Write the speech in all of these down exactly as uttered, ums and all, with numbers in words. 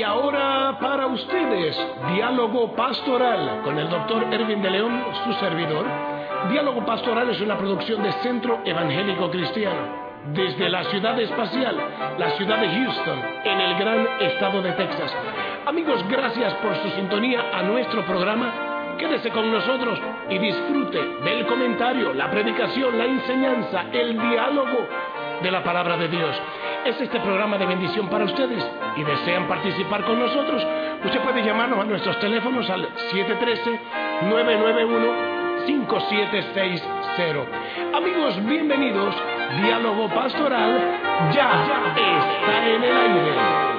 ahora para ustedes, Diálogo Pastoral, con el doctor Erwin de León, su servidor. Diálogo Pastoral es una producción de Centro Evangélico Cristiano, desde la ciudad espacial, la ciudad de Houston, en el gran estado de Texas. Amigos, gracias por su sintonía a nuestro programa. Quédese con nosotros y disfrute del comentario, la predicación, la enseñanza, el diálogo de la palabra de Dios. Es este programa de bendición para ustedes y desean participar con nosotros. Usted puede llamarnos a nuestros teléfonos al siete uno tres, nueve nueve uno, cinco siete seis cero. Amigos, bienvenidos. Diálogo Pastoral ya está en el aire.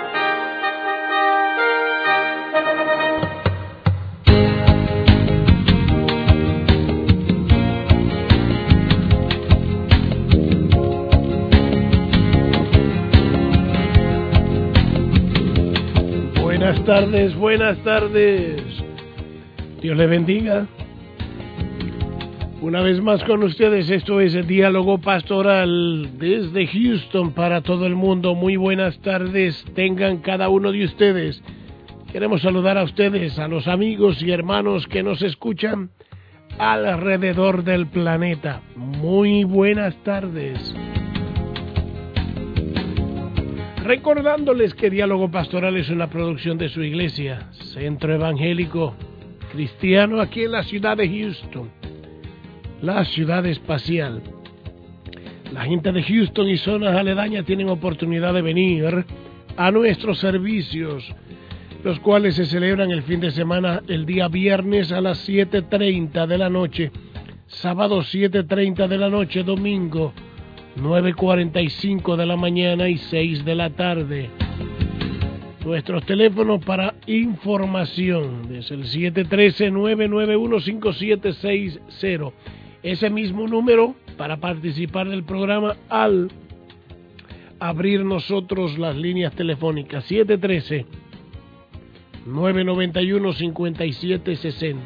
Buenas tardes, buenas tardes. Dios le bendiga. Una vez más con ustedes, esto es el Diálogo Pastoral desde Houston para todo el mundo. Muy buenas tardes tengan cada uno de ustedes. Queremos saludar a ustedes, a los amigos y hermanos que nos escuchan alrededor del planeta. Muy buenas tardes. Recordándoles que Diálogo Pastoral es una producción de su iglesia, Centro Evangélico Cristiano, aquí en la ciudad de Houston, la ciudad espacial. La gente de Houston y zonas aledañas tienen oportunidad de venir a nuestros servicios, los cuales se celebran el fin de semana, el día viernes a las siete treinta de la noche, sábado siete treinta de la noche, domingo nueve cuarenta y cinco de la mañana y seis de la tarde. Nuestros teléfonos para información es el siete uno tres, nueve nueve uno, cinco siete seis cero. Ese mismo número para participar del programa al abrir nosotros las líneas telefónicas siete uno tres, nueve nueve uno, cinco siete seis cero.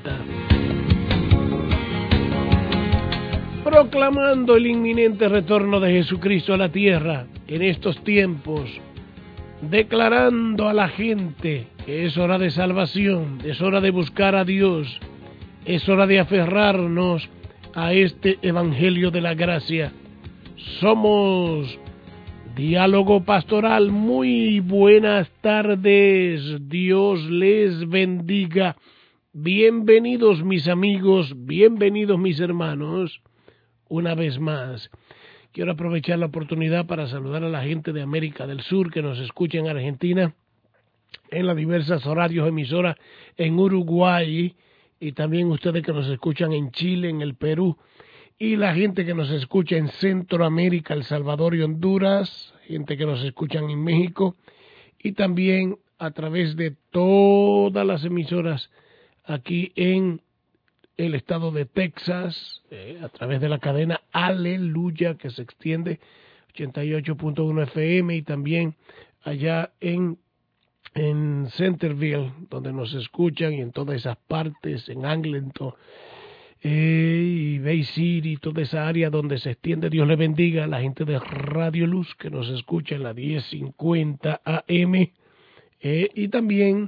Proclamando el inminente retorno de Jesucristo a la tierra en estos tiempos, declarando a la gente que es hora de salvación, es hora de buscar a Dios, es hora de aferrarnos a este Evangelio de la Gracia. Somos Diálogo Pastoral. Muy buenas tardes, Dios les bendiga. Bienvenidos mis amigos, bienvenidos mis hermanos. Una vez más, quiero aprovechar la oportunidad para saludar a la gente de América del Sur que nos escucha en Argentina, en las diversas radios emisoras en Uruguay, y también ustedes que nos escuchan en Chile, en el Perú, y la gente que nos escucha en Centroamérica, El Salvador y Honduras, gente que nos escuchan en México, y también a través de todas las emisoras aquí en el estado de Texas, eh, a través de la cadena Aleluya, que se extiende ochenta y ocho punto uno F M, y también allá en, en Centerville, donde nos escuchan, y en todas esas partes, en Angleton, eh, y Bay City, toda esa área donde se extiende. Dios le bendiga a la gente de Radio Luz, que nos escucha en la diez cincuenta A M, eh, y también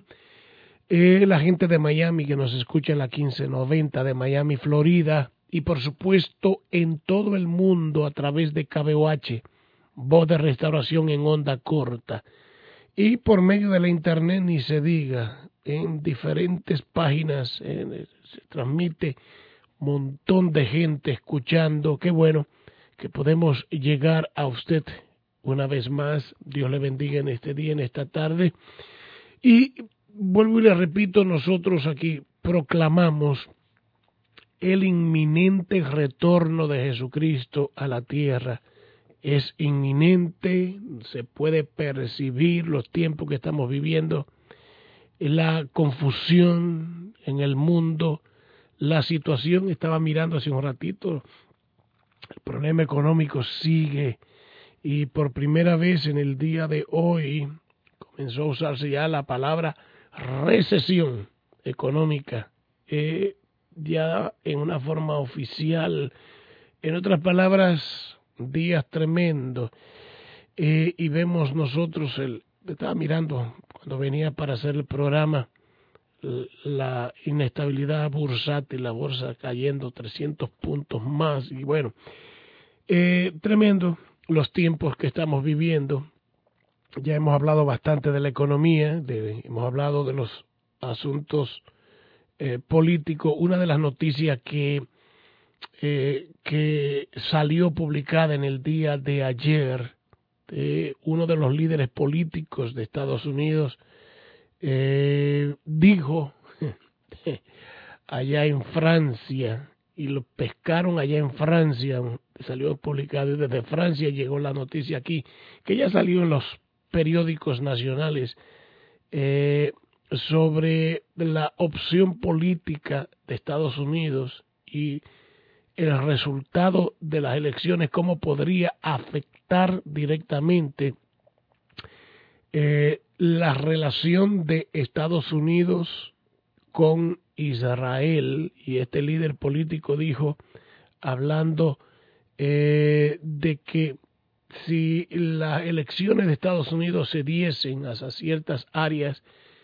Eh, la gente de Miami que nos escucha en la quince noventa de Miami, Florida, y por supuesto en todo el mundo a través de K B O H, Voz de Restauración en onda corta, y por medio de la internet ni se diga, en diferentes páginas eh, se transmite un montón de gente escuchando. Qué bueno que podemos llegar a usted una vez más. Dios le bendiga en este día, en esta tarde. Y vuelvo y le repito, nosotros aquí proclamamos el inminente retorno de Jesucristo a la tierra. Es inminente, se puede percibir los tiempos que estamos viviendo, la confusión en el mundo, la situación. Estaba mirando hace un ratito, el problema económico sigue, y por primera vez en el día de hoy comenzó a usarse ya la palabra recesión económica, eh, ya en una forma oficial. En otras palabras, días tremendos, eh, y vemos nosotros el estaba mirando cuando venía para hacer el programa la inestabilidad bursátil, la bolsa cayendo trescientos puntos más, y bueno, eh, tremendo los tiempos que estamos viviendo. Ya hemos hablado bastante de la economía, de, hemos hablado de los asuntos eh, políticos. Una de las noticias que, eh, que salió publicada en el día de ayer, de uno de los líderes políticos de Estados Unidos, eh, dijo allá en Francia, y lo pescaron allá en Francia, salió publicado y desde Francia llegó la noticia aquí, que ya salió en los periódicos nacionales, eh, sobre la opción política de Estados Unidos y el resultado de las elecciones, cómo podría afectar directamente eh, la relación de Estados Unidos con Israel. Y este líder político dijo, hablando eh, de que si las elecciones de Estados Unidos se diesen hacia ciertas áreas,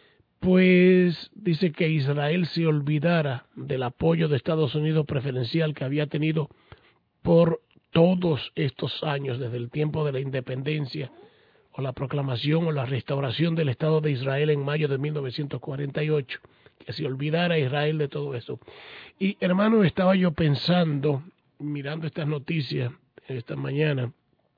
pues dice que Israel se olvidara del apoyo de Estados Unidos preferencial que había tenido por todos estos años, desde el tiempo de la independencia, o la proclamación o la restauración del Estado de Israel en mayo de mil novecientos cuarenta y ocho, que se olvidara Israel de todo eso. Y hermano, estaba yo pensando, mirando estas noticias esta mañana,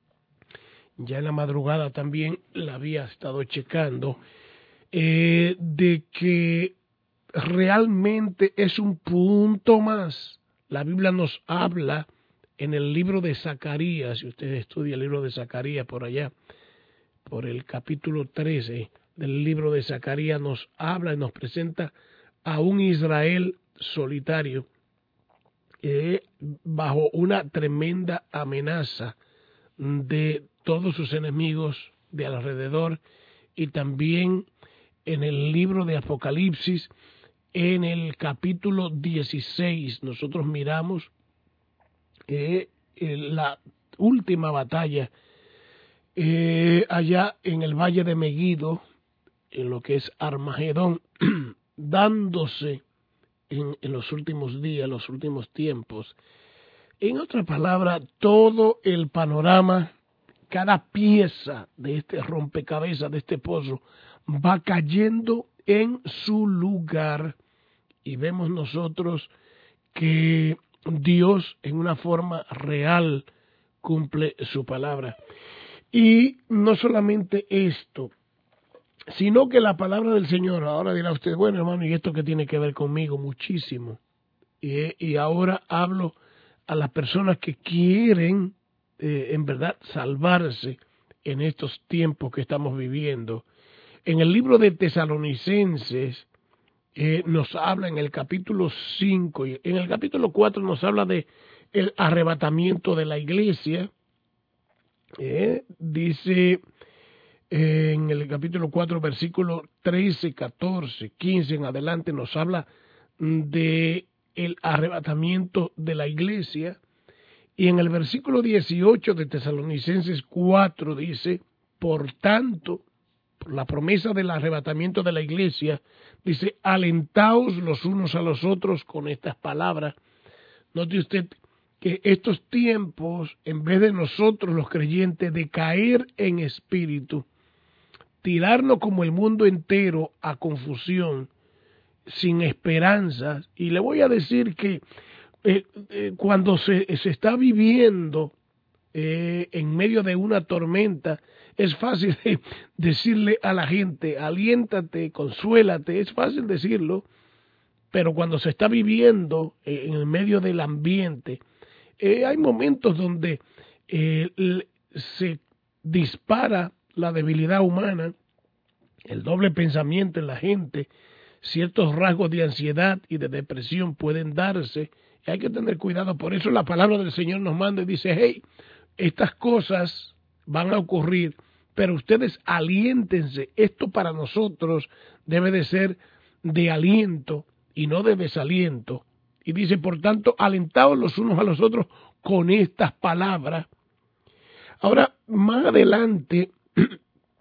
ya en la madrugada también la había estado checando, eh, de que realmente es un punto más. La Biblia nos habla en el libro de Zacarías, si usted estudia el libro de Zacarías por allá, por el capítulo trece del libro de Zacarías, nos habla y nos presenta a un Israel solitario, eh, bajo una tremenda amenaza de todos sus enemigos de alrededor. Y también en el libro de Apocalipsis, en el capítulo dieciséis, nosotros miramos eh, la última batalla eh, allá en el valle de Megiddo, en lo que es Armagedón, dándose en, en los últimos días, los últimos tiempos. En otras palabras, todo el panorama, cada pieza de este rompecabezas, de este pozo, va cayendo en su lugar, y vemos nosotros que Dios en una forma real cumple su palabra. Y no solamente esto, sino que la palabra del Señor, ahora dirá usted, bueno hermano, ¿y esto qué tiene que ver conmigo? Muchísimo. Y, y ahora hablo a las personas que quieren eh, en verdad salvarse en estos tiempos que estamos viviendo. En el libro de Tesalonicenses eh, nos habla en el capítulo cinco, y en el capítulo cuatro nos habla de el arrebatamiento de la iglesia. Eh, dice eh, en el capítulo cuatro, versículo trece, catorce, quince en adelante, nos habla de el arrebatamiento de la iglesia. Y en el versículo dieciocho de Tesalonicenses cuatro dice, por tanto, por la promesa del arrebatamiento de la iglesia, dice, alentaos los unos a los otros con estas palabras. Note usted que estos tiempos, en vez de nosotros los creyentes de caer en espíritu, tirarnos como el mundo entero a confusión, sin esperanzas, y le voy a decir que eh, eh, cuando se, se está viviendo eh, en medio de una tormenta, es fácil eh, decirle a la gente, aliéntate, consuélate, es fácil decirlo, pero cuando se está viviendo eh, en el medio del ambiente, eh, hay momentos donde eh, se dispara la debilidad humana, el doble pensamiento en la gente, ciertos rasgos de ansiedad y de depresión pueden darse, y hay que tener cuidado. Por eso la palabra del Señor nos manda y dice, hey, estas cosas van a ocurrir, pero ustedes aliéntense. Esto para nosotros debe de ser de aliento y no de desaliento. Y dice, por tanto, alentaos los unos a los otros con estas palabras. Ahora, más adelante,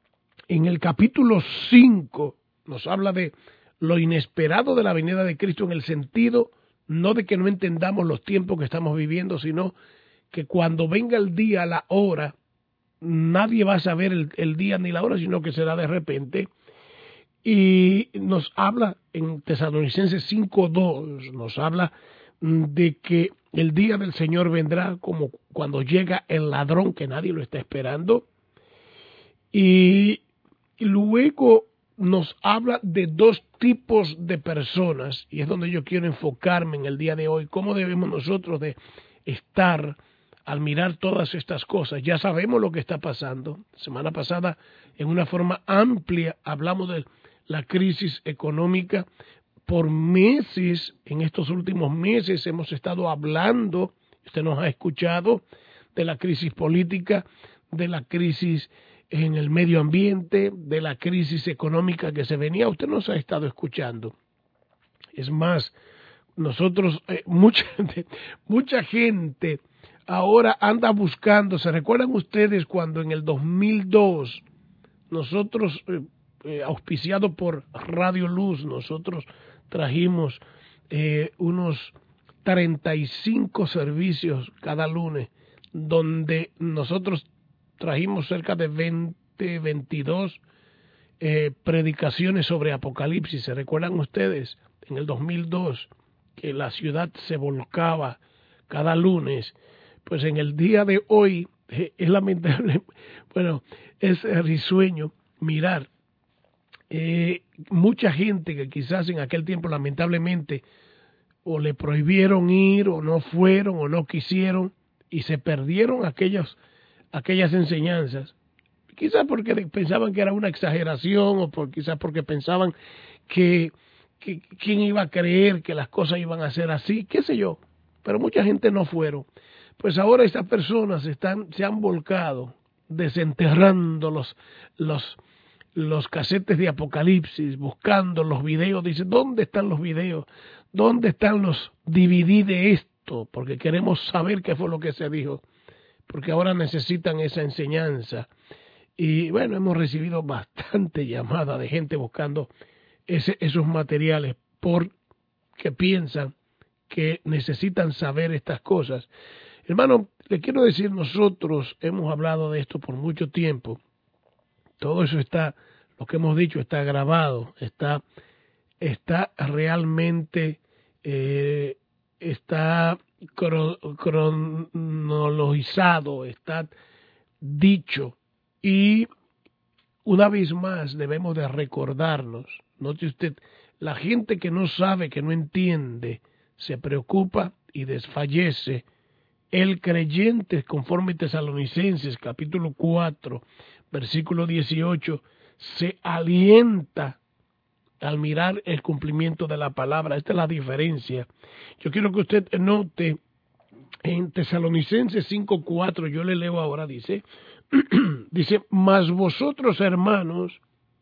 en el capítulo cinco nos habla de lo inesperado de la venida de Cristo, en el sentido no de que no entendamos los tiempos que estamos viviendo, sino que cuando venga el día, la hora, nadie va a saber el, el día ni la hora, sino que será de repente. Y nos habla en Tesalonicenses cinco dos, nos habla de que el día del Señor vendrá como cuando llega el ladrón, que nadie lo está esperando. Y luego nos habla de dos tipos de personas, y es donde yo quiero enfocarme en el día de hoy, cómo debemos nosotros de estar al mirar todas estas cosas. Ya sabemos lo que está pasando. Semana pasada, en una forma amplia, hablamos de la crisis económica. Por meses, en estos últimos meses, hemos estado hablando, usted nos ha escuchado, de la crisis política, de la crisis en el medio ambiente, de la crisis económica que se venía. Usted nos ha estado escuchando. Es más, nosotros, eh, mucha, mucha gente ahora anda buscando. ¿Se recuerdan ustedes cuando en el dos mil dos nosotros, eh, eh, auspiciado por Radio Luz, nosotros trajimos eh, unos treinta y cinco servicios cada lunes, donde nosotros trajimos cerca de veinte, veintidós eh, predicaciones sobre Apocalipsis? ¿Se recuerdan ustedes? En el dos mil dos, que la ciudad se volcaba cada lunes. Pues en el día de hoy eh, es lamentable, bueno, es risueño mirar eh, mucha gente que quizás en aquel tiempo lamentablemente o le prohibieron ir, o no fueron, o no quisieron, y se perdieron aquellas aquellas enseñanzas, quizás porque pensaban que era una exageración, o por, quizás porque pensaban que, que quién iba a creer que las cosas iban a ser así, qué sé yo, pero mucha gente no fueron. Pues ahora estas personas están, se han volcado desenterrando los, los, los casetes de Apocalipsis, buscando los videos. Dicen, ¿dónde están los videos? ¿Dónde están los D V D de esto? Porque queremos saber qué fue lo que se dijo, porque ahora necesitan esa enseñanza. Y bueno, hemos recibido bastante llamada de gente buscando ese, esos materiales, porque piensan que necesitan saber estas cosas. Hermano, le quiero decir, nosotros hemos hablado de esto por mucho tiempo. Todo eso está, lo que hemos dicho está grabado, está, está realmente, eh, está cronologizado, está dicho. Y una vez más debemos de recordarnos. Note usted, la gente que no sabe, que no entiende, se preocupa y desfallece. El creyente, conforme Tesalonicenses capítulo cuatro, versículo dieciocho, se alienta al mirar el cumplimiento de la palabra. Esta es la diferencia. Yo quiero que usted note en Tesalonicenses cinco cuatro, yo le leo ahora, dice, dice, mas vosotros, hermanos,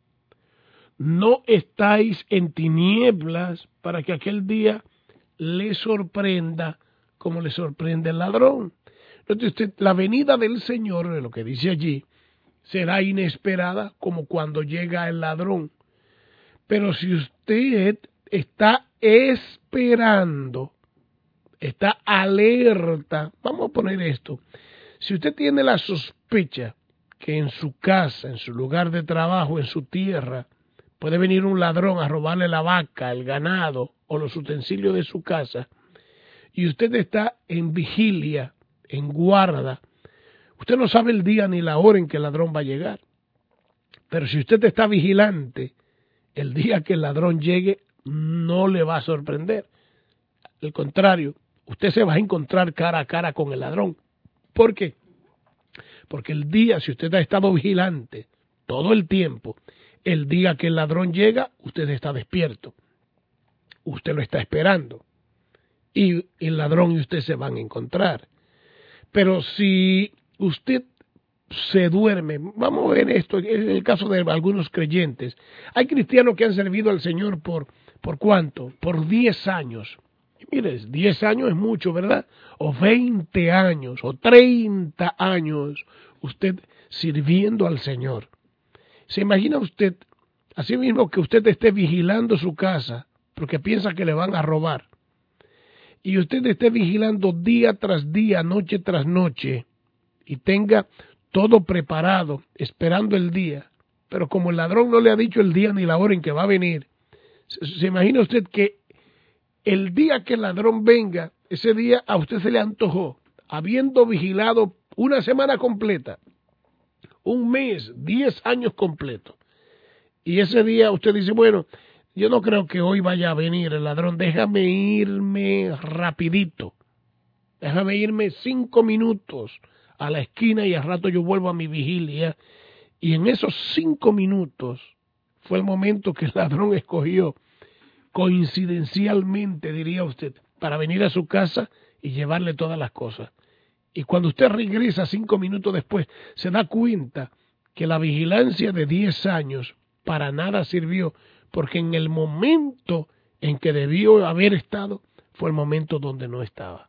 no estáis en tinieblas para que aquel día les sorprenda como le sorprende el ladrón. Entonces usted, la venida del Señor, lo que dice allí, será inesperada como cuando llega el ladrón. Pero si usted está esperando, está alerta, vamos a poner esto, si usted tiene la sospecha que en su casa, en su lugar de trabajo, en su tierra, puede venir un ladrón a robarle la vaca, el ganado o los utensilios de su casa, y usted está en vigilia, en guarda, usted no sabe el día ni la hora en que el ladrón va a llegar. Pero si usted está vigilante, el día que el ladrón llegue no le va a sorprender. Al contrario, usted se va a encontrar cara a cara con el ladrón. ¿Por qué? Porque el día, si usted ha estado vigilante todo el tiempo, el día que el ladrón llega, usted está despierto. Usted lo está esperando. Y el ladrón y usted se van a encontrar. Pero si usted se duerme, vamos a ver esto en el caso de algunos creyentes. Hay cristianos que han servido al Señor por, ¿por cuánto? Por diez años. Y mire, diez años es mucho, ¿verdad? O veinte años, o treinta años, usted sirviendo al Señor. ¿Se imagina usted, así mismo que usted esté vigilando su casa porque piensa que le van a robar, y usted esté vigilando día tras día, noche tras noche, y tenga todo preparado, esperando el día, pero como el ladrón no le ha dicho el día ni la hora en que va a venir, se, se imagina usted que el día que el ladrón venga, ese día a usted se le antojó, habiendo vigilado una semana completa, un mes, diez años completos, y ese día usted dice, bueno, yo no creo que hoy vaya a venir el ladrón, déjame irme rapidito, déjame irme cinco minutos a la esquina y al rato yo vuelvo a mi vigilia. Y en esos cinco minutos fue el momento que el ladrón escogió, coincidencialmente diría usted, para venir a su casa y llevarle todas las cosas. Y cuando usted regresa cinco minutos después, se da cuenta que la vigilancia de diez años para nada sirvió, porque en el momento en que debió haber estado, fue el momento donde no estaba.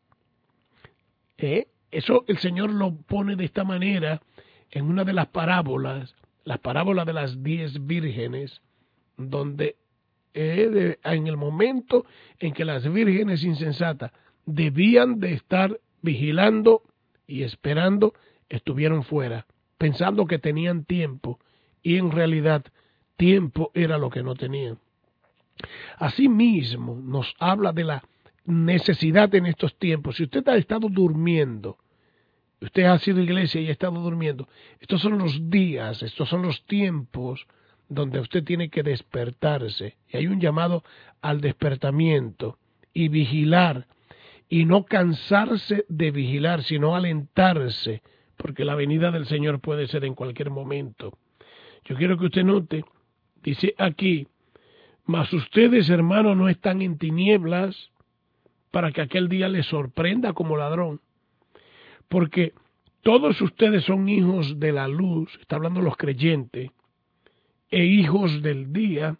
¿Eh? Eso el Señor lo pone de esta manera en una de las parábolas, la parábola de las diez vírgenes, donde eh, de, en el momento en que las vírgenes insensatas debían de estar vigilando y esperando, estuvieron fuera, pensando que tenían tiempo, y en realidad tiempo era lo que no tenían. Asimismo, nos habla de la necesidad en estos tiempos. Si usted ha estado durmiendo, usted ha sido iglesia y ha estado durmiendo, estos son los días, estos son los tiempos donde usted tiene que despertarse. Y hay un llamado al despertamiento y vigilar, y no cansarse de vigilar, sino alentarse, porque la venida del Señor puede ser en cualquier momento. Yo quiero que usted note, dice aquí, mas ustedes, hermanos, no están en tinieblas para que aquel día les sorprenda como ladrón. Porque todos ustedes son hijos de la luz, está hablando los creyentes, e hijos del día.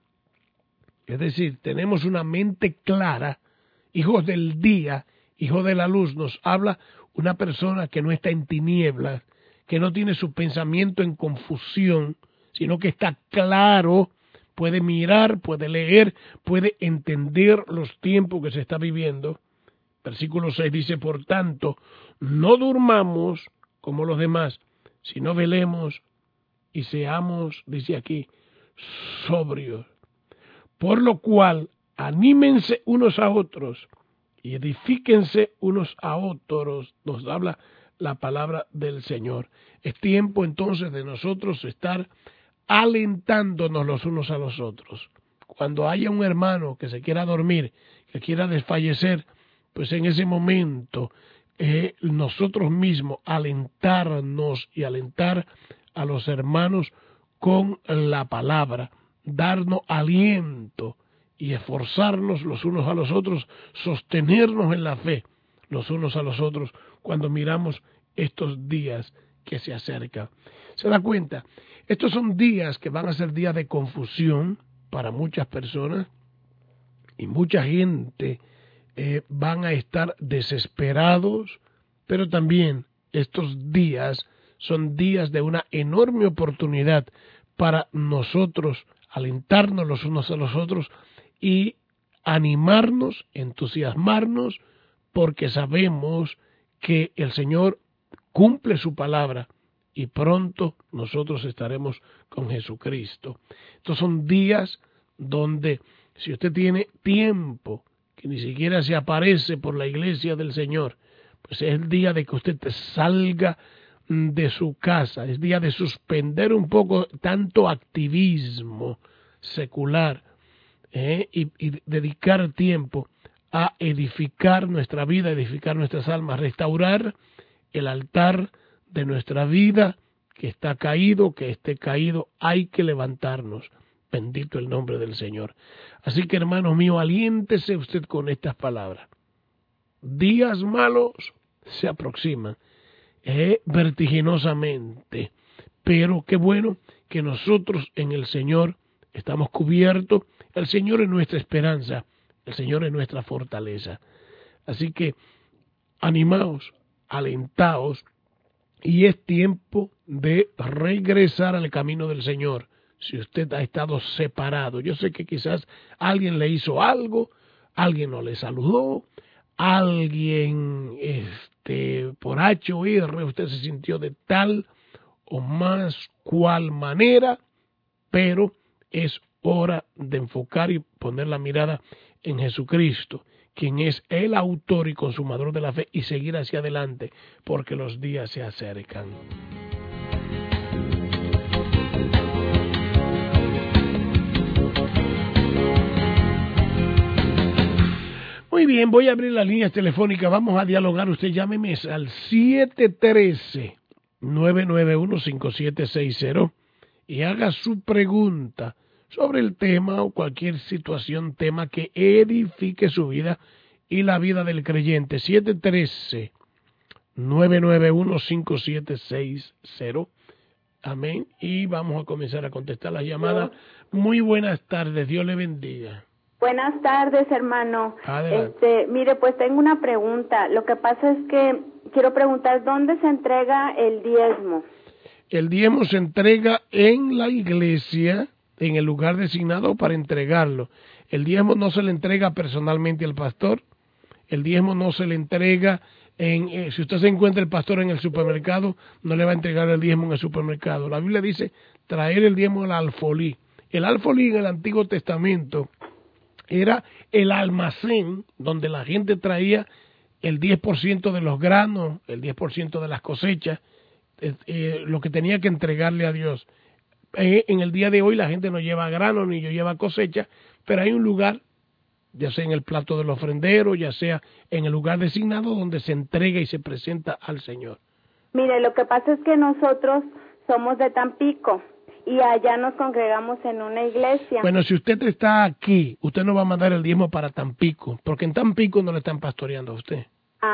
Es decir, tenemos una mente clara, hijos del día, hijos de la luz. Nos habla una persona que no está en tinieblas, que no tiene su pensamiento en confusión, sino que está claro, puede mirar, puede leer, puede entender los tiempos que se está viviendo. Versículo seis dice, por tanto, no durmamos como los demás, sino velemos y seamos, dice aquí, sobrios. Por lo cual, anímense unos a otros y edifíquense unos a otros, nos habla la palabra del Señor. Es tiempo entonces de nosotros estar alentándonos los unos a los otros. Cuando haya un hermano que se quiera dormir, que quiera desfallecer, pues en ese momento eh, nosotros mismos alentarnos y alentar a los hermanos con la palabra, darnos aliento y esforzarnos los unos a los otros, sostenernos en la fe los unos a los otros cuando miramos estos días que se acercan. ¿Se da cuenta? Estos son días que van a ser días de confusión para muchas personas, y mucha gente eh, van a estar desesperados, pero también estos días son días de una enorme oportunidad para nosotros alentarnos los unos a los otros y animarnos, entusiasmarnos, porque sabemos que el Señor cumple su palabra y pronto nosotros estaremos con Jesucristo. Estos son días donde, si usted tiene tiempo que ni siquiera se aparece por la iglesia del Señor, pues es el día de que usted salga de su casa, es día de suspender un poco tanto activismo secular eh, y, y dedicar tiempo a edificar nuestra vida, edificar nuestras almas, restaurar el altar de nuestra vida que está caído, que esté caído, hay que levantarnos. Bendito el nombre del Señor. Así que, hermanos míos, aliéntese usted con estas palabras. Días malos se aproximan eh, vertiginosamente, pero qué bueno que nosotros en el Señor estamos cubiertos. El Señor es nuestra esperanza, el Señor es nuestra fortaleza. Así que animaos, alentaos, y es tiempo de regresar al camino del Señor. si usted ha estado separado. Yo sé que quizás alguien le hizo algo, alguien no le saludó, alguien este, por H o R usted se sintió de tal o más cual manera, pero es hora de enfocar y poner la mirada en Jesucristo, quien es el autor y consumador de la fe, y seguir hacia adelante, porque los días se acercan. Muy bien, voy a abrir las líneas telefónicas, vamos a dialogar. Usted llámeme al siete uno tres, nueve nueve uno, cinco siete seis cero y haga su pregunta sobre el tema o cualquier situación, tema que edifique su vida y la vida del creyente. siete uno tres, nueve nueve uno, cinco siete seis cero. Amén. Y vamos a comenzar a contestar las llamadas. Muy buenas tardes, Dios le bendiga. Buenas tardes, hermano. Adelante. Este, mire, pues tengo una pregunta. Lo que pasa es que quiero preguntar, ¿dónde se entrega el diezmo? El diezmo se entrega en la iglesia, en el lugar designado para entregarlo. El diezmo no se le entrega personalmente al pastor. El diezmo no se le entrega en, eh, si usted se encuentra el pastor en el supermercado, no le va a entregar el diezmo en el supermercado. La Biblia dice traer el diezmo al alfolí. El alfolí en el Antiguo Testamento era el almacén donde la gente traía el diez por ciento de los granos, el diez por ciento de las cosechas, eh, eh, lo que tenía que entregarle a Dios. Eh, en el día de hoy la gente no lleva grano ni yo lleva cosecha, pero hay un lugar, ya sea en el plato del ofrendero, ya sea en el lugar designado donde se entrega y se presenta al Señor. Mire, lo que pasa es que nosotros somos de Tampico y allá nos congregamos en una iglesia. Bueno, si usted está aquí, usted no va a mandar el diezmo para Tampico, porque en Tampico no le están pastoreando a usted.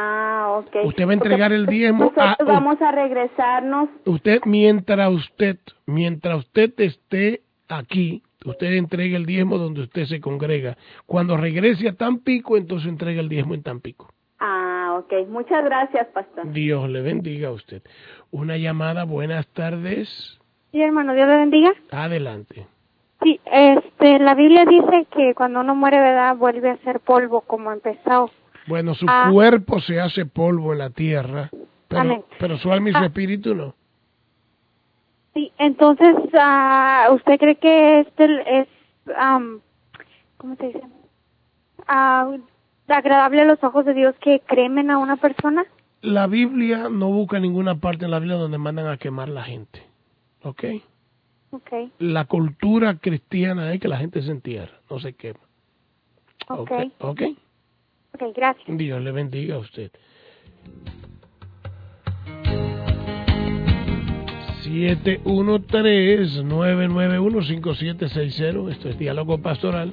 Ah, ok. Usted va a entregar el diezmo nosotros a... vamos a regresarnos. Usted, mientras usted, mientras usted esté aquí, usted entrega el diezmo donde usted se congrega. Cuando regrese a Tampico, entonces entrega el diezmo en Tampico. Ah, ok. Muchas gracias, pastor. Dios le bendiga a usted. Una llamada, buenas tardes. Sí, hermano, Dios le bendiga. Adelante. Sí, este, la Biblia dice que cuando uno muere, ¿verdad?, vuelve a ser polvo como empezó. Bueno, su ah, cuerpo se hace polvo en la tierra, pero, amén. pero su alma y su ah, espíritu no. Sí, entonces, uh, ¿usted cree que este es, um, ¿cómo se dice? Uh, agradable a los ojos de Dios que cremen a una persona? La Biblia no busca ninguna parte en la Biblia donde mandan a quemar la gente. ¿Ok? Okay. La cultura cristiana es que la gente se entierra, no se quema. Ok. ¿Ok? ¿Ok? Ok, gracias. Dios le bendiga a usted. siete uno tres, nueve nueve uno, cinco siete seis cero. Esto es Diálogo Pastoral.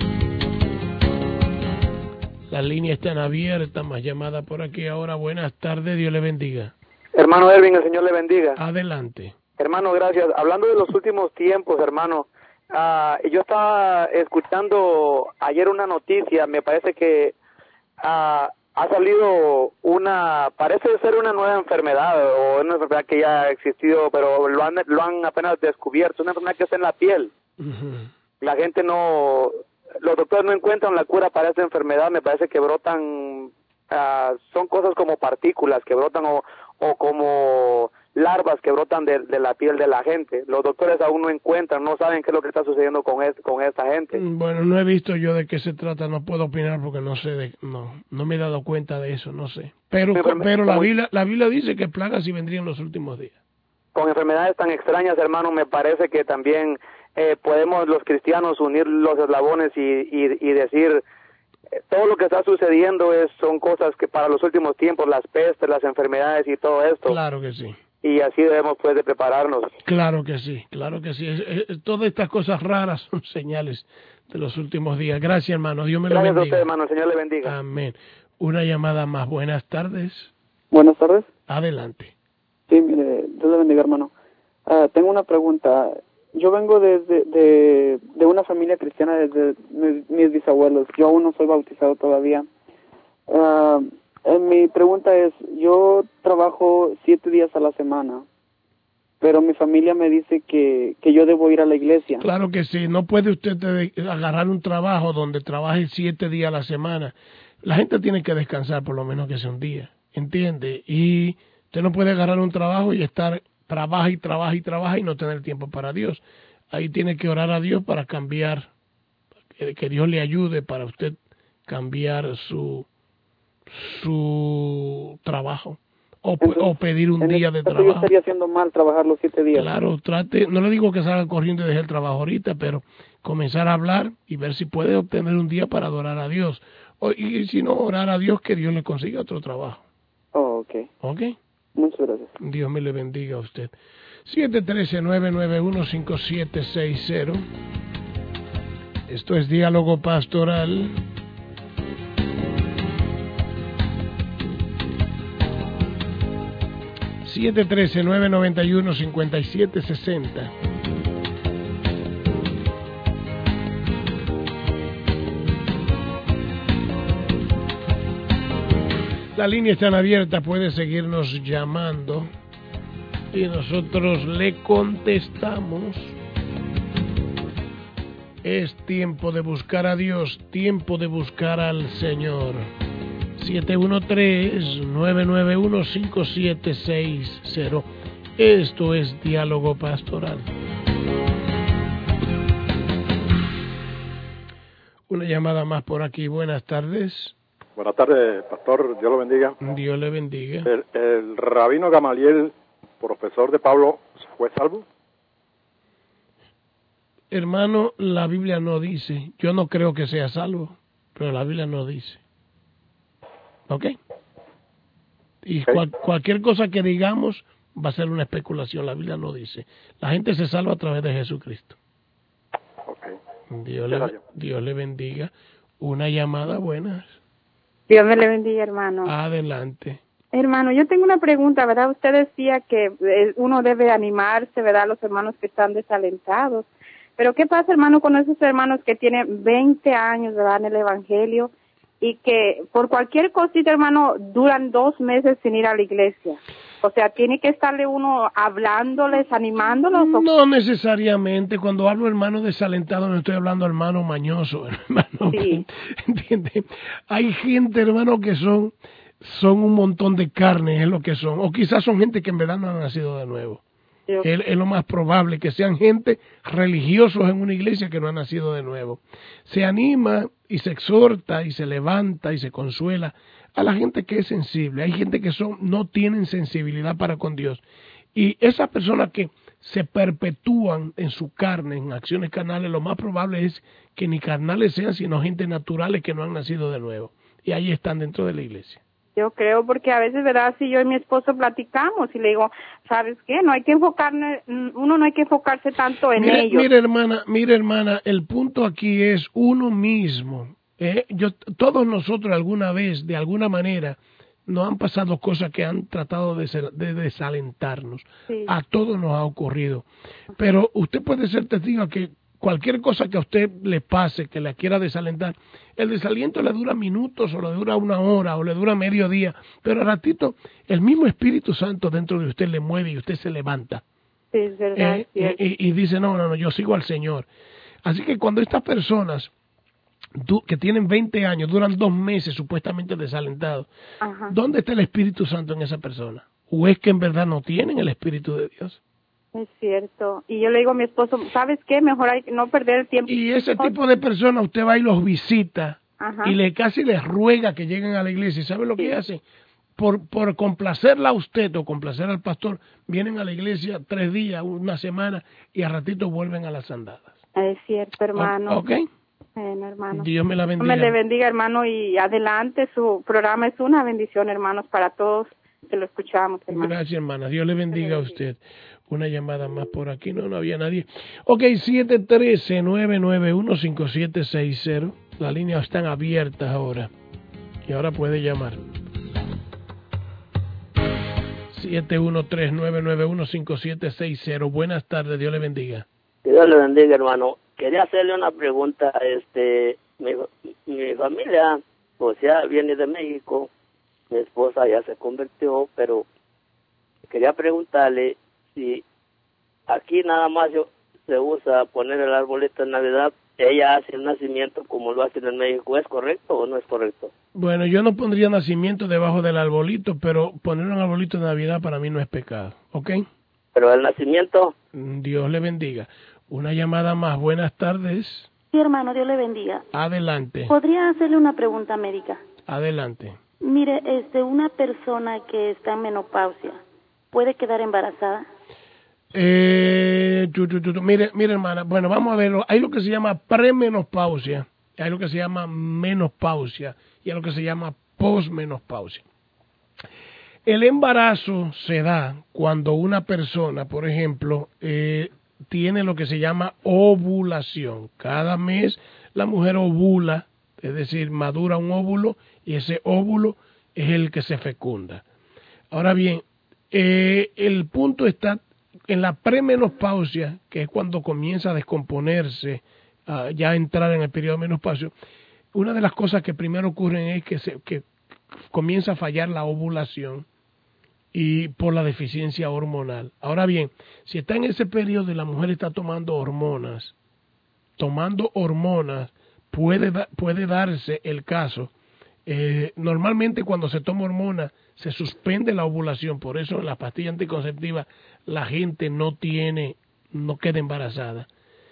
Las líneas están abiertas, más llamada por aquí ahora. Buenas tardes, Dios le bendiga. Hermano Erwin, el Señor le bendiga. Adelante. Hermano, gracias. Hablando de los últimos tiempos, hermano, uh, yo estaba escuchando ayer una noticia, me parece que uh, ha salido una, parece ser una nueva enfermedad, o una enfermedad que ya ha existido, pero lo han, lo han apenas descubierto, una enfermedad que está en la piel. Uh-huh. La gente no, los doctores no encuentran la cura para esta enfermedad, me parece que brotan, uh, son cosas como partículas que brotan o, o como larvas que brotan de, de la piel de la gente. Los doctores aún no encuentran, no saben qué es lo que está sucediendo con es, con esta gente. Bueno, no he visto yo de qué se trata, no puedo opinar porque no sé, de, no no me he dado cuenta de eso, no sé. Pero pero, pero la Biblia la Biblia dice que plagas y vendrían los últimos días. Con enfermedades tan extrañas, hermano, me parece que también eh, podemos los cristianos unir los eslabones y, y, y decir eh, todo lo que está sucediendo es son cosas que para los últimos tiempos, las pestes, las enfermedades y todo esto. Claro que sí. Y así debemos pues de prepararnos. Claro que sí, claro que sí. Es, es, todas estas cosas raras son señales de los últimos días. Gracias, hermano. Dios me lo bendiga. Gracias a usted, hermano. El Señor le bendiga. Amén. Una llamada más. Buenas tardes. Buenas tardes. Adelante. Sí, mire, Dios le bendiga, hermano. Uh, tengo una pregunta. Yo vengo desde de, de una familia cristiana desde mis, mis bisabuelos. Yo aún no soy bautizado todavía. Uh, Eh, mi pregunta es, yo trabajo siete días a la semana, pero mi familia me dice que, que yo debo ir a la iglesia. Claro que sí, no puede usted de- agarrar un trabajo donde trabaje siete días a la semana. La gente tiene que descansar por lo menos que sea un día, ¿entiende? Y usted no puede agarrar un trabajo y estar, trabaja y trabaja y trabaja y no tener tiempo para Dios. Ahí tiene que orar a Dios para cambiar, que, que Dios le ayude para usted cambiar su, su trabajo. O, Entonces, o pedir un en día este de caso trabajo. yo estaría haciendo mal trabajar los siete días. Claro, trate, no le digo que salga corriendo y deje el trabajo ahorita, pero comenzar a hablar y ver si puede obtener un día para adorar a Dios. O, y si no, orar a Dios que Dios le consiga otro trabajo. Oh, ok. ¿Ok? Muchas gracias. Dios me le bendiga a usted. siete uno tres, nueve nueve uno, cinco siete seis cero. Esto es Diálogo Pastoral. siete uno tres, nueve nueve uno, cinco siete seis cero. La línea está abierta, puede seguirnos llamando y nosotros le contestamos. Es tiempo de buscar a Dios, tiempo de buscar al Señor. siete uno tres, nueve nueve uno, cinco siete seis cero. Esto es Diálogo Pastoral. Una llamada más por aquí. Buenas tardes. Buenas tardes, pastor. Dios lo bendiga. Dios le bendiga. El, el rabino Gamaliel, profesor de Pablo, ¿fue salvo? Hermano, la Biblia no dice. Yo no creo que sea salvo, pero la Biblia no dice. ¿Ok? Y Okay. cual, cualquier cosa que digamos va a ser una especulación. La Biblia no dice. La gente se salva a través de Jesucristo. Okay. Dios le, Dios le bendiga. Una llamada buena. Dios me le bendiga, hermano. Adelante. Hermano, yo tengo una pregunta, ¿verdad? Usted decía que eh, uno debe animarse, ¿verdad? Los hermanos que están desalentados. Pero ¿qué pasa, hermano, con esos hermanos que tienen veinte años, ¿verdad?, en el Evangelio y que por cualquier cosita, hermano, duran dos meses sin ir a la iglesia? O sea, ¿tiene que estarle uno hablándoles, animándolos? ¿O? No necesariamente. Cuando hablo hermano desalentado, no estoy hablando hermano mañoso, hermano. Sí. ¿Entiende? Hay gente, hermano, que son, son un montón de carne, es lo que son. O quizás son gente que en verdad no han nacido de nuevo. Es, es lo más probable, que sean gente religiosos en una iglesia que no han nacido de nuevo. Se anima y se exhorta y se levanta y se consuela a la gente que es sensible. Hay gente que son no tienen sensibilidad para con Dios. Y esas personas que se perpetúan en su carne, en acciones carnales, lo más probable es que ni carnales sean, sino gente naturales que no han nacido de nuevo. Y ahí están dentro de la iglesia. Yo creo, porque a veces, ¿verdad?, si yo y mi esposo platicamos y le digo, ¿sabes qué? No hay que enfocarme, uno no hay que enfocarse tanto en mire, ellos. Mire, hermana, mire, hermana, el punto aquí es uno mismo. ¿eh? Yo, todos nosotros alguna vez, de alguna manera, nos han pasado cosas que han tratado de, ser, de desalentarnos. Sí. A todos nos ha ocurrido. Pero usted puede ser testigo que cualquier cosa que a usted le pase, que le quiera desalentar, el desaliento le dura minutos, o le dura una hora, o le dura medio día, pero al ratito el mismo Espíritu Santo dentro de usted le mueve y usted se levanta. Sí, es verdad. Eh, eh, y, y dice, no, no, no, yo sigo al Señor. Así que cuando estas personas du, que tienen veinte años, duran dos meses supuestamente desalentados, Ajá. ¿dónde está el Espíritu Santo en esa persona? ¿O es que en verdad no tienen el Espíritu de Dios? Es cierto. Y yo le digo a mi esposo, ¿sabes qué? Mejor hay que no perder el tiempo. Y ese tipo de personas usted va y los visita. Ajá. Y le casi les ruega que lleguen a la iglesia. ¿Y sabe lo que hace? Por, por complacerla a usted o complacer al pastor, vienen a la iglesia tres días, una semana, y a ratito vuelven a las andadas. Es cierto, hermano. ¿Ok? Bueno, hermano. Dios me la bendiga. Dios me le bendiga, hermano, y adelante. Su programa es una bendición, hermanos, para todos que lo escuchamos, hermano. Gracias, hermana. Dios le bendiga a usted. Una llamada más por aquí. No, no había nadie. Ok, siete uno tres, nueve nueve uno, cinco siete seis cero. Las líneas están abiertas ahora. Y ahora puede llamar. siete uno tres, nueve nueve uno, cinco siete seis cero. Buenas tardes. Dios le bendiga. Dios le bendiga, hermano. Quería hacerle una pregunta. Este, mi, mi familia, pues ya viene de México. Mi esposa ya se convirtió, pero quería preguntarle si aquí nada más yo, se usa poner el arbolito en Navidad. Ella hace el nacimiento como lo hacen en México. ¿Es correcto o no es correcto? Bueno, yo no pondría nacimiento debajo del arbolito, pero poner un arbolito de Navidad para mí no es pecado, ¿ok? Pero el nacimiento... Dios le bendiga. Una llamada más. Buenas tardes. Sí, hermano, Dios le bendiga. Adelante. ¿Podría hacerle una pregunta médica? Adelante. Mire, este, una persona que está en menopausia, ¿puede quedar embarazada? Eh, tu, tu, tu, tu. Mire, mire, hermana, bueno, vamos a verlo. Hay lo que se llama premenopausia, hay lo que se llama menopausia y hay lo que se llama posmenopausia. El embarazo se da cuando una persona, por ejemplo, eh, tiene lo que se llama ovulación. Cada mes la mujer ovula, es decir, madura un óvulo y ese óvulo es el que se fecunda. Ahora bien, eh, el punto está en la premenopausia, que es cuando comienza a descomponerse, uh, ya a entrar en el periodo menopausia. Una de las cosas que primero ocurren es que, se, que comienza a fallar la ovulación y por la deficiencia hormonal. Ahora bien, si está en ese periodo y la mujer está tomando hormonas, tomando hormonas, puede, da, puede darse el caso. Eh, normalmente cuando se toma hormonas se suspende la ovulación, por eso en las pastillas anticonceptivas la gente no tiene, no queda embarazada.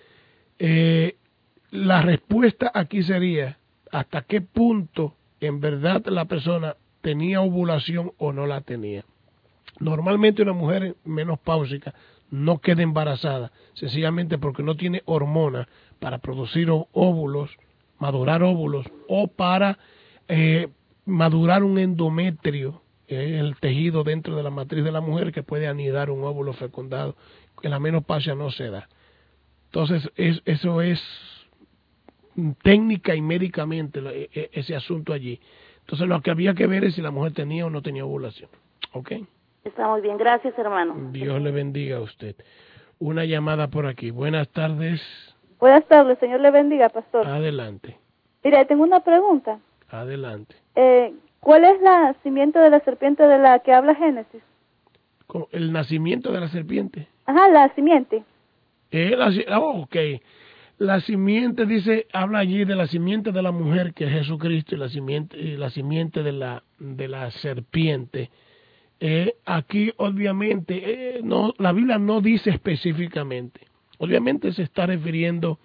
Eh, la respuesta aquí sería hasta qué punto en verdad la persona tenía ovulación o no la tenía. Normalmente una mujer menopáusica no queda embarazada, sencillamente porque no tiene hormonas para producir óvulos, madurar óvulos, o para eh, madurar un endometrio, eh, el tejido dentro de la matriz de la mujer que puede anidar un óvulo fecundado. En la menopausia no se da. Entonces es, eso es técnica y médicamente ese asunto allí. Entonces lo que había que ver es si la mujer tenía o no tenía ovulación. ¿Ok? Está muy bien, gracias, hermano. Dios le bendiga a usted. Una llamada por aquí. Buenas tardes. Buenas tardes, Señor le bendiga, pastor. Adelante. Mira, tengo una pregunta. Adelante. Eh, ¿Cuál es el nacimiento de la serpiente de la que habla Génesis? ¿El nacimiento de la serpiente? Ajá, la simiente. Eh, la, oh, ok. La simiente, dice, habla allí de la simiente de la mujer, que es Jesucristo, y la simiente, y la simiente de la, de la serpiente. Eh, aquí obviamente eh, no, la Biblia no dice específicamente, obviamente se está refiriendo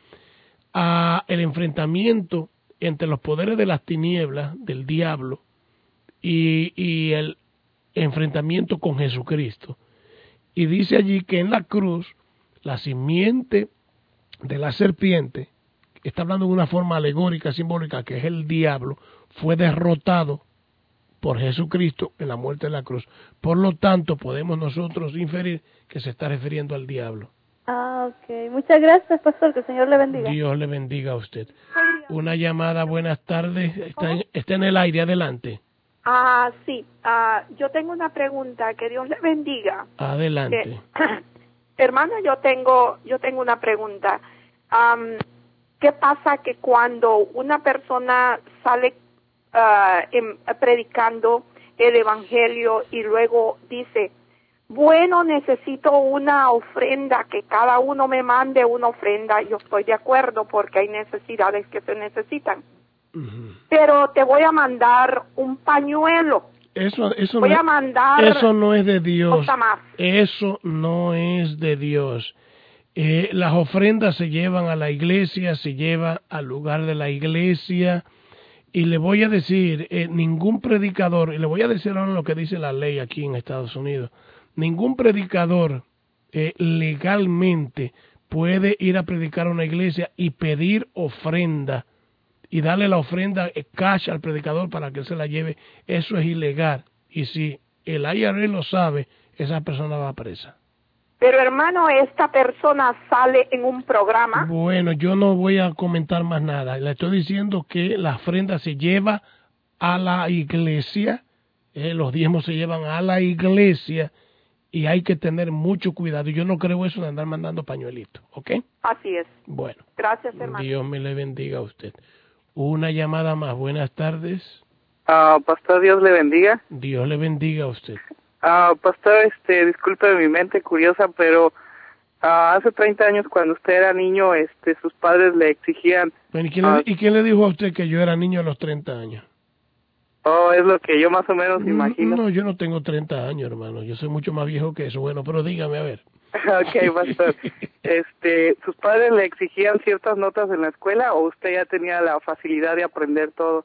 a el enfrentamiento entre los poderes de las tinieblas del diablo y, y el enfrentamiento con Jesucristo, y dice allí que en la cruz la simiente de la serpiente, está hablando de una forma alegórica, simbólica, que es el diablo, fue derrotado por Jesucristo en la muerte de la cruz. Por lo tanto, podemos nosotros inferir que se está refiriendo al diablo. Ah, ok. Muchas gracias, pastor. Que el Señor le bendiga. Dios le bendiga a usted. Una llamada, buenas tardes. Está en, está en el aire, adelante. Ah, sí. Ah, yo tengo una pregunta. Que Dios le bendiga. Adelante. Eh, hermano, yo tengo, yo tengo una pregunta. Um, ¿Qué pasa que cuando una persona sale Uh, en, predicando el evangelio y luego dice, bueno, necesito una ofrenda, que cada uno me mande una ofrenda? Yo estoy de acuerdo porque hay necesidades que se necesitan, uh-huh. Pero te voy a mandar un pañuelo, eso, eso voy no, a mandar eso no es de Dios, cosa más. Eso no es de Dios. Eh, las ofrendas se llevan a la iglesia, se lleva al lugar de la iglesia. Y le voy a decir, eh, ningún predicador, y le voy a decir ahora lo que dice la ley aquí en Estados Unidos, ningún predicador eh, legalmente puede ir a predicar a una iglesia y pedir ofrenda y darle la ofrenda eh, cash al predicador para que él se la lleve. Eso es ilegal. Y si el I R S lo sabe, esa persona va presa. Pero hermano, esta persona sale en un programa. Bueno, yo no voy a comentar más nada. Le estoy diciendo que la ofrenda se lleva a la iglesia, eh, los diezmos se llevan a la iglesia y hay que tener mucho cuidado. Yo no creo eso de andar mandando pañuelitos, ¿ok? Así es. Bueno. Gracias, hermano. Dios me le bendiga a usted. Una llamada más. Buenas tardes. Uh, pastor, Dios le bendiga. Dios le bendiga a usted. Ah, pastor, este, disculpe mi mente curiosa, pero Ah, hace treinta años, cuando usted era niño, este, sus padres le exigían... Bueno, ¿y, quién ah, le, ¿Y quién le dijo a usted que yo era niño a los treinta años? Oh, es lo que yo más o menos imagino. No, yo no tengo treinta años, hermano. Yo soy mucho más viejo que eso. Bueno, pero dígame, a ver. Ok, pastor. Este, ¿sus padres le exigían ciertas notas en la escuela o usted ya tenía la facilidad de aprender todo?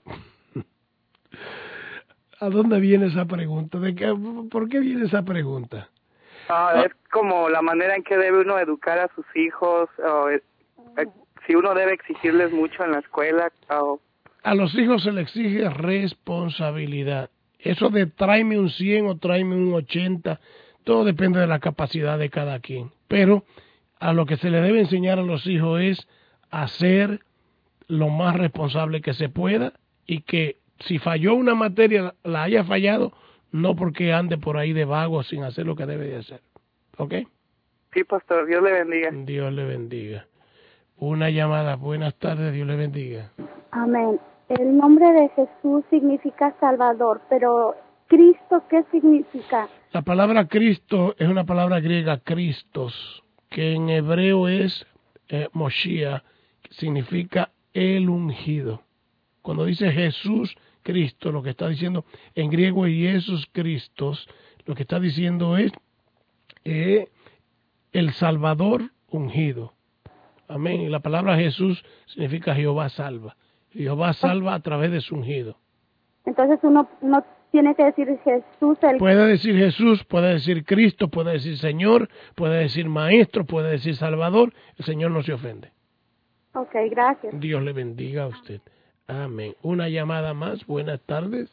¿A dónde viene esa pregunta? ¿De qué, ¿Por qué viene esa pregunta? Ah, es como la manera en que debe uno educar a sus hijos, o eh, si uno debe exigirles mucho en la escuela. O... A los hijos se les exige responsabilidad. Eso de tráeme un cien o tráeme un ochenta, todo depende de la capacidad de cada quien. Pero a lo que se le debe enseñar a los hijos es a ser lo más responsable que se pueda y que si falló una materia, la haya fallado, no porque ande por ahí de vago sin hacer lo que debe de hacer. ¿Ok? Sí, pastor, Dios le bendiga. Dios le bendiga. Una llamada. Buenas tardes, Dios le bendiga. Amén. El nombre de Jesús significa Salvador, pero ¿Cristo qué significa? La palabra Cristo es una palabra griega, Christos, que en hebreo es eh, Moshiach, que significa el ungido. Cuando dice Jesús Cristo, lo que está diciendo en griego es Jesús Christos, lo que está diciendo es eh, el Salvador ungido. Amén. Y la palabra Jesús significa Jehová salva. Jehová salva a través de su ungido. Entonces uno no tiene que decir Jesús. El... Puede decir Jesús, puede decir Cristo, puede decir Señor, puede decir Maestro, puede decir Salvador. El Señor no se ofende. Ok, gracias. Dios le bendiga a usted. Amén. Una llamada más. Buenas tardes.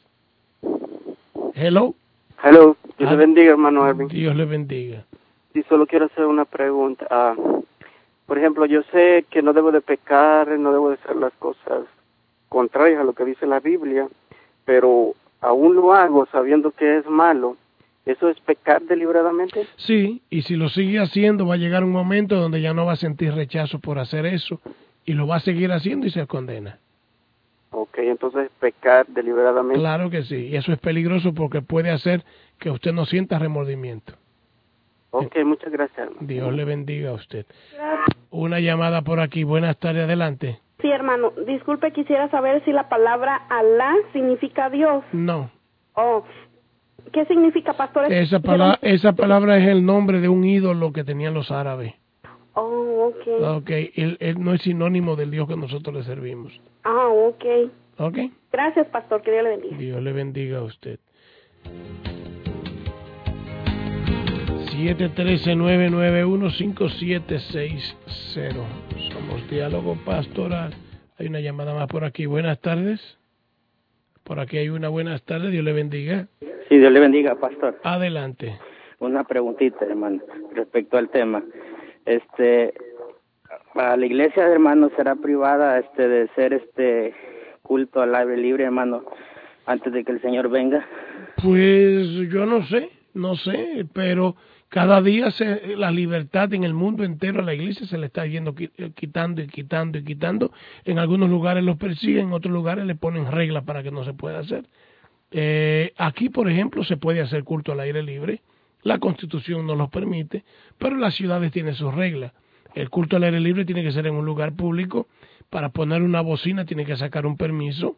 Hello. Hello. Dios ah, le bendiga, hermano Erwin. Dios le bendiga. Sí, solo quiero hacer una pregunta. Ah, por ejemplo, yo sé que no debo de pecar, no debo de hacer las cosas contrarias a lo que dice la Biblia, pero aún lo hago sabiendo que es malo. ¿Eso es pecar deliberadamente? Sí, y si lo sigue haciendo va a llegar un momento donde ya no va a sentir rechazo por hacer eso y lo va a seguir haciendo y se condena. Ok, entonces pecar deliberadamente. Claro que sí, y eso es peligroso porque puede hacer que usted no sienta remordimiento. Ok, muchas gracias, hermano. Dios le bendiga a usted. Una llamada por aquí. Buenas tardes, adelante. Sí, hermano. Disculpe, quisiera saber si la palabra Alá significa Dios. No. Oh, ¿qué significa, pastor? Esa palabra, esa palabra es el nombre de un ídolo que tenían los árabes. Oh, ok. Ok, él, él no es sinónimo del Dios que nosotros le servimos. Ah, ok. Ok. Gracias, pastor, que Dios le bendiga. Dios le bendiga a usted. siete uno tres, nueve nueve uno, cinco siete seis cero. Somos Diálogo Pastoral. Hay una llamada más por aquí. Buenas tardes. Por aquí hay una. Buenas tardes. Dios le bendiga. Sí, Dios le bendiga, pastor. Adelante. Una preguntita, hermano, respecto al tema. Este, para la iglesia, hermano, será privada este de ser este culto al aire libre, hermano, antes de que el Señor venga. Pues yo no sé, no sé, pero cada día se, la libertad en el mundo entero a la iglesia se le está yendo quitando y quitando y quitando. En algunos lugares los persiguen, en otros lugares le ponen reglas para que no se pueda hacer. Eh, aquí, por ejemplo, se puede hacer culto al aire libre. La Constitución no lo permite, pero las ciudades tienen sus reglas. El culto al aire libre tiene que ser en un lugar público. Para poner una bocina tiene que sacar un permiso.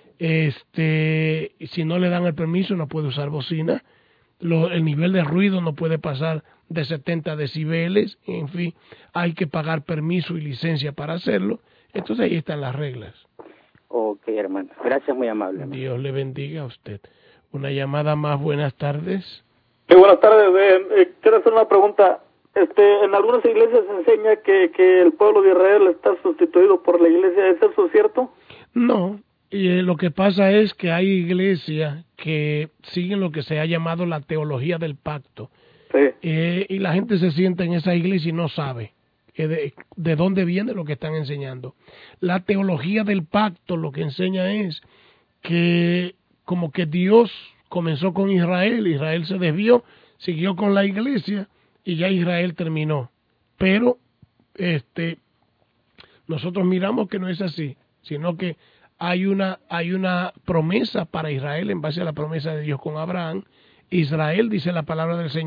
Este, si no le dan el permiso no puede usar bocina. Lo, el nivel de ruido no puede pasar de setenta decibeles. En fin, hay que pagar permiso y licencia para hacerlo. Entonces ahí están las reglas. Ok, hermano. Gracias, muy amable. Hermano. Dios le bendiga a usted. Una llamada más. Buenas tardes. Sí, buenas tardes. Eh, eh, quiero hacer una pregunta. Este, en algunas iglesias se enseña que, que el pueblo de Israel está sustituido por la iglesia. ¿Es eso cierto? No. Y eh, lo que pasa es que hay iglesias que siguen lo que se ha llamado la teología del pacto. Sí. Eh, y la gente se sienta en esa iglesia y no sabe eh, de, de dónde viene lo que están enseñando. La teología del pacto lo que enseña es que como que Dios comenzó con Israel, Israel se desvió, siguió con la iglesia y ya Israel terminó. Pero este nosotros miramos que no es así, sino que hay una hay una promesa para Israel en base a la promesa de Dios con Abraham. Israel, dice la palabra del Señor,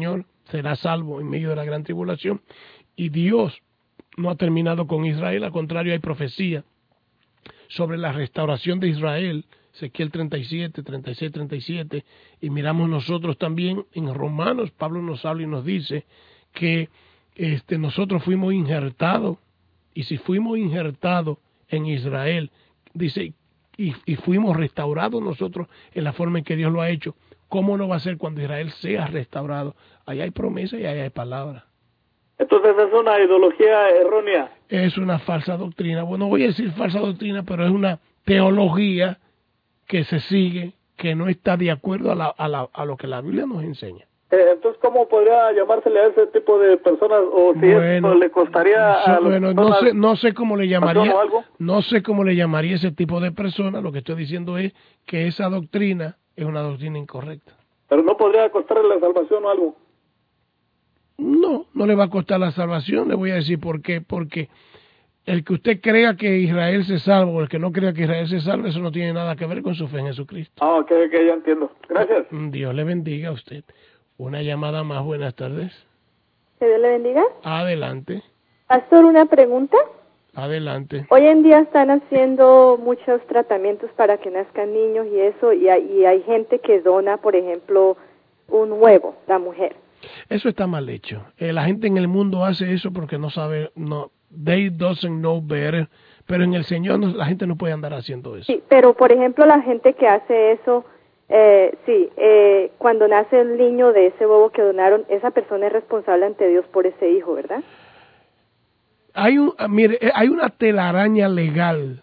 será salvo en medio de la gran tribulación. Y Dios no ha terminado con Israel, al contrario, hay profecía sobre la restauración de Israel, Ezequiel treinta y siete, treinta y seis, treinta y siete, y miramos nosotros también en Romanos, Pablo nos habla y nos dice que este, nosotros fuimos injertados, y si fuimos injertados en Israel, dice, y, y fuimos restaurados nosotros en la forma en que Dios lo ha hecho, ¿cómo no va a ser cuando Israel sea restaurado? Ahí hay promesa y ahí hay palabra. Entonces es una ideología errónea. Es una falsa doctrina. Bueno, voy a decir falsa doctrina, pero es una teología que se sigue, que no está de acuerdo a, la, a, la, a lo que la Biblia nos enseña. Eh, entonces, ¿cómo podría llamársele a ese tipo de personas? O si bueno, eso le costaría so, a bueno, no sé, no sé cómo le llamaría, no sé cómo le llamaría ese tipo de persona. Lo que estoy diciendo es que esa doctrina es una doctrina incorrecta. Pero no podría costarle la salvación o algo. No, no le va a costar la salvación. Le voy a decir por qué. Porque el que usted crea que Israel se salva o el que no crea que Israel se salva, eso no tiene nada que ver con su fe en Jesucristo. Ah, ok, ok, ya entiendo. Gracias. Dios le bendiga a usted. Una llamada más. Buenas tardes. Que Dios le bendiga. Adelante. Pastor, una pregunta. Adelante. Hoy en día están haciendo muchos tratamientos para que nazcan niños y eso, y hay, y hay gente que dona, por ejemplo, un huevo, la mujer. Eso está mal hecho. Eh, la gente en el mundo hace eso porque no sabe, no, they doesn't know better, pero en el Señor no, la gente no puede andar haciendo eso. Sí, pero por ejemplo la gente que hace eso, eh, sí, eh, cuando nace el niño de ese huevo que donaron, esa persona es responsable ante Dios por ese hijo, ¿verdad? Hay un, mire, hay una telaraña legal.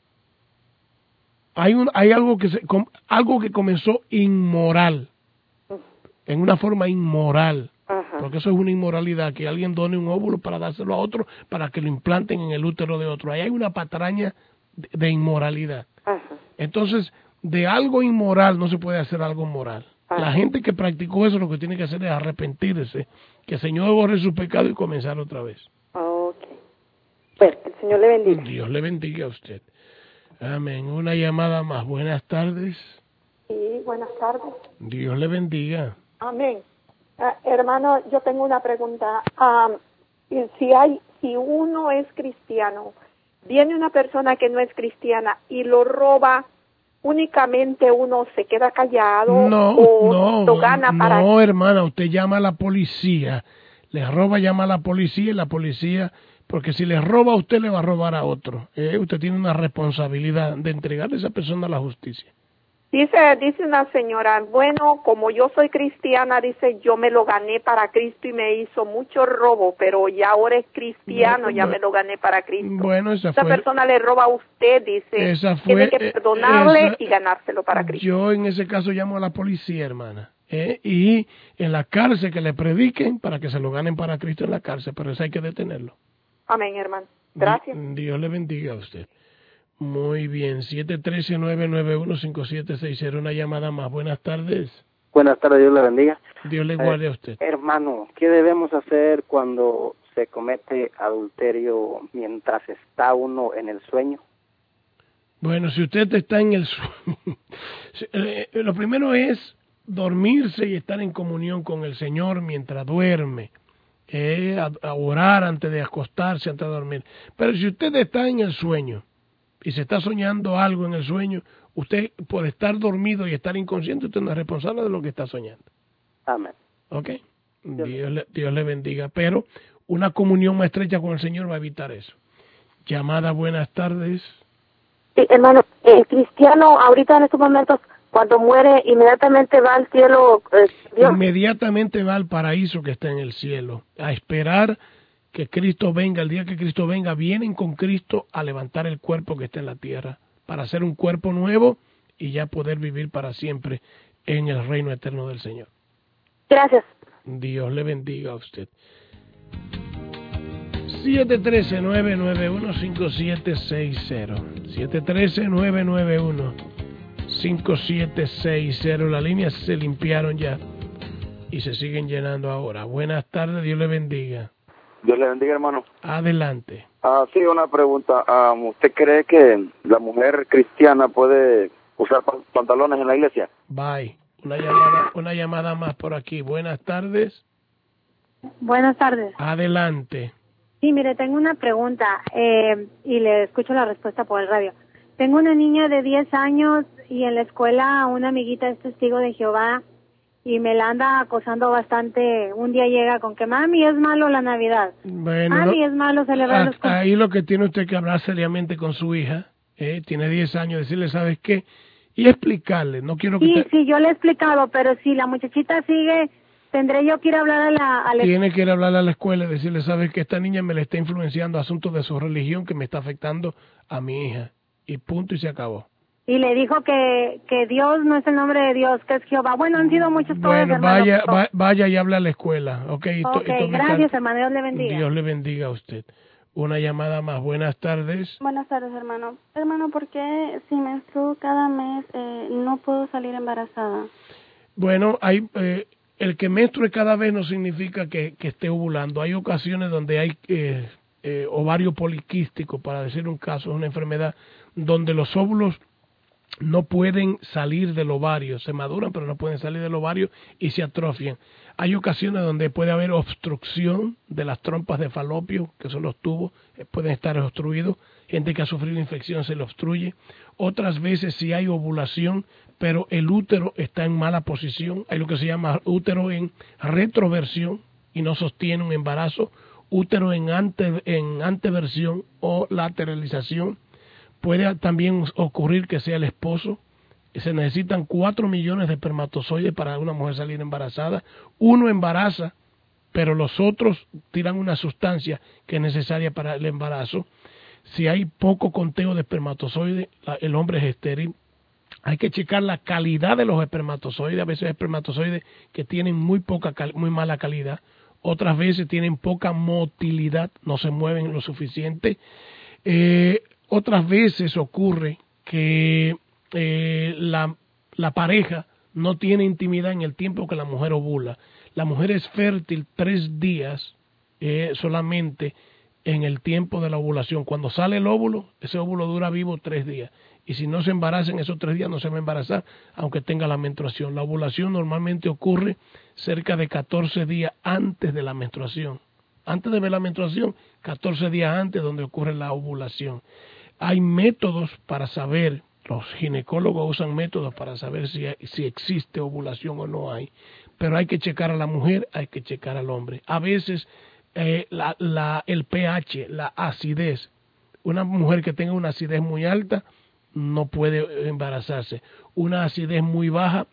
Hay un, hay algo que se, algo que comenzó inmoral. En una forma inmoral, Ajá. porque eso es una inmoralidad, que alguien done un óvulo para dárselo a otro, para que lo implanten en el útero de otro. Ahí hay una patraña de, de inmoralidad. Ajá. Entonces, de algo inmoral no se puede hacer algo moral. Ajá. La gente que practicó eso lo que tiene que hacer es arrepentirse, que el Señor borre su pecado y comenzar otra vez. Ok. Bueno, el Señor le bendiga. Dios le bendiga a usted. Amén. Una llamada más. Buenas tardes. Sí, buenas tardes. Dios le bendiga. Amén. Uh, hermano, yo tengo una pregunta. Um, si hay, si uno es cristiano, viene una persona que no es cristiana y lo roba, únicamente uno se queda callado no, o no, lo gana no, para... No, hermana, usted llama a la policía. Le roba, llama a la policía y la policía... Porque si le roba a usted, le va a robar a otro. Eh, usted tiene una responsabilidad de entregarle a esa persona a la justicia. Dice, dice una señora, bueno, como yo soy cristiana, dice, yo me lo gané para Cristo y me hizo mucho robo, pero ya ahora es cristiano, bueno, ya me lo gané para Cristo. Bueno, esa, esa fue, persona le roba a usted, dice, esa fue, tiene que perdonarle esa, y ganárselo para Cristo. Yo en ese caso llamo a la policía, hermana, ¿eh? y en la cárcel que le prediquen para que se lo ganen para Cristo en la cárcel, pero eso hay que detenerlo. Amén, hermano. Gracias. Dios le bendiga a usted. Muy bien, siete uno tres, nueve nueve uno, cinco siete seis cero, una llamada más. Buenas tardes. Buenas tardes, Dios le bendiga. Dios le guarde eh, a usted. Hermano, ¿qué debemos hacer cuando se comete adulterio mientras está uno en el sueño? Bueno, si usted está en el sueño, lo primero es dormirse y estar en comunión con el Señor mientras duerme. Eh, a, a orar antes de acostarse, antes de dormir. Pero si usted está en el sueño y se está soñando algo en el sueño, usted por estar dormido y estar inconsciente, usted no es responsable de lo que está soñando. Amén. ¿Ok? Dios, Dios, le, Dios le bendiga. Pero una comunión más estrecha con el Señor va a evitar eso. Llamada, buenas tardes. Sí, hermano, el cristiano ahorita en estos momentos, cuando muere, inmediatamente va al cielo. Eh, Dios. Inmediatamente va al paraíso que está en el cielo, a esperar que Cristo venga. El día que Cristo venga, vienen con Cristo a levantar el cuerpo que está en la tierra, para hacer un cuerpo nuevo y ya poder vivir para siempre en el reino eterno del Señor. Gracias. Dios le bendiga a usted. siete uno tres, nueve nueve uno, cinco siete seis cero. siete uno tres, nueve nueve uno, cinco siete seis cero. Las líneas se limpiaron ya y se siguen llenando ahora. Buenas tardes, Dios le bendiga. Dios le bendiga, hermano. Adelante. Ah, sí, una pregunta. Um, ¿Usted cree que la mujer cristiana puede usar pantalones en la iglesia? Bye. Una llamada, una llamada más por aquí. Buenas tardes. Buenas tardes. Adelante. Sí, mire, tengo una pregunta eh, y le escucho la respuesta por el radio. Tengo una niña de diez años y en la escuela una amiguita es testigo de Jehová y me la anda acosando bastante. Un día llega con que, mami, es malo la Navidad. Bueno, mami, no, es malo celebrar los... ahí lo que tiene usted que hablar seriamente con su hija, eh, tiene diez años, decirle, ¿sabes qué? Y explicarle, no quiero que... Sí, te... sí, yo le he explicado, pero si la muchachita sigue, tendré yo que ir a hablar a la... A la... Tiene que ir a hablar a la escuela y decirle, ¿sabes qué? Esta niña me le está influenciando asuntos de su religión que me está afectando a mi hija. Y punto, y se acabó. Y le dijo que, que Dios no es el nombre de Dios, que es Jehová. Bueno, han sido muchos todos, Bueno, hermano. vaya, va, vaya y hable a la escuela, ¿ok? Y Ok, to, y gracias, hermano. Dios le bendiga. Dios le bendiga a usted. Una llamada más. Buenas tardes. Buenas tardes, hermano. Hermano, ¿por qué si menstruo cada mes eh, no puedo salir embarazada? Bueno, hay eh, el que menstrue cada vez no significa que, que esté ovulando. Hay ocasiones donde hay eh, eh, ovario poliquístico, para decir un caso, es una enfermedad donde los óvulos no pueden salir del ovario, se maduran pero no pueden salir del ovario y se atrofian. Hay ocasiones donde puede haber obstrucción de las trompas de falopio, que son los tubos, eh, pueden estar obstruidos, gente que ha sufrido infección se le obstruye. Otras veces sí hay ovulación, pero el útero está en mala posición, hay lo que se llama útero en retroversión y no sostiene un embarazo, útero en, ante, en anteversión o lateralización. Puede también ocurrir que sea el esposo. Se necesitan cuatro millones de espermatozoides para una mujer salir embarazada. Uno embaraza, pero los otros tiran una sustancia que es necesaria para el embarazo. Si hay poco conteo de espermatozoides, el hombre es estéril. Hay que checar la calidad de los espermatozoides. A veces hay espermatozoides que tienen muy poca, muy mala calidad. Otras veces tienen poca motilidad, no se mueven lo suficiente. Eh, Otras veces ocurre que eh, la, la pareja no tiene intimidad en el tiempo que la mujer ovula. La mujer es fértil tres días eh, solamente en el tiempo de la ovulación. Cuando sale el óvulo, ese óvulo dura vivo tres días. Y si no se embaraza en esos tres días, no se va a embarazar, aunque tenga la menstruación. La ovulación normalmente ocurre cerca de catorce días antes de la menstruación. Antes de ver la menstruación, catorce días antes donde ocurre la ovulación. Hay métodos para saber, los ginecólogos usan métodos para saber si, hay, si existe ovulación o no hay, pero hay que checar a la mujer, hay que checar al hombre. A veces eh, la, la, el pH, la acidez, una mujer que tenga una acidez muy alta no puede embarazarse, una acidez muy baja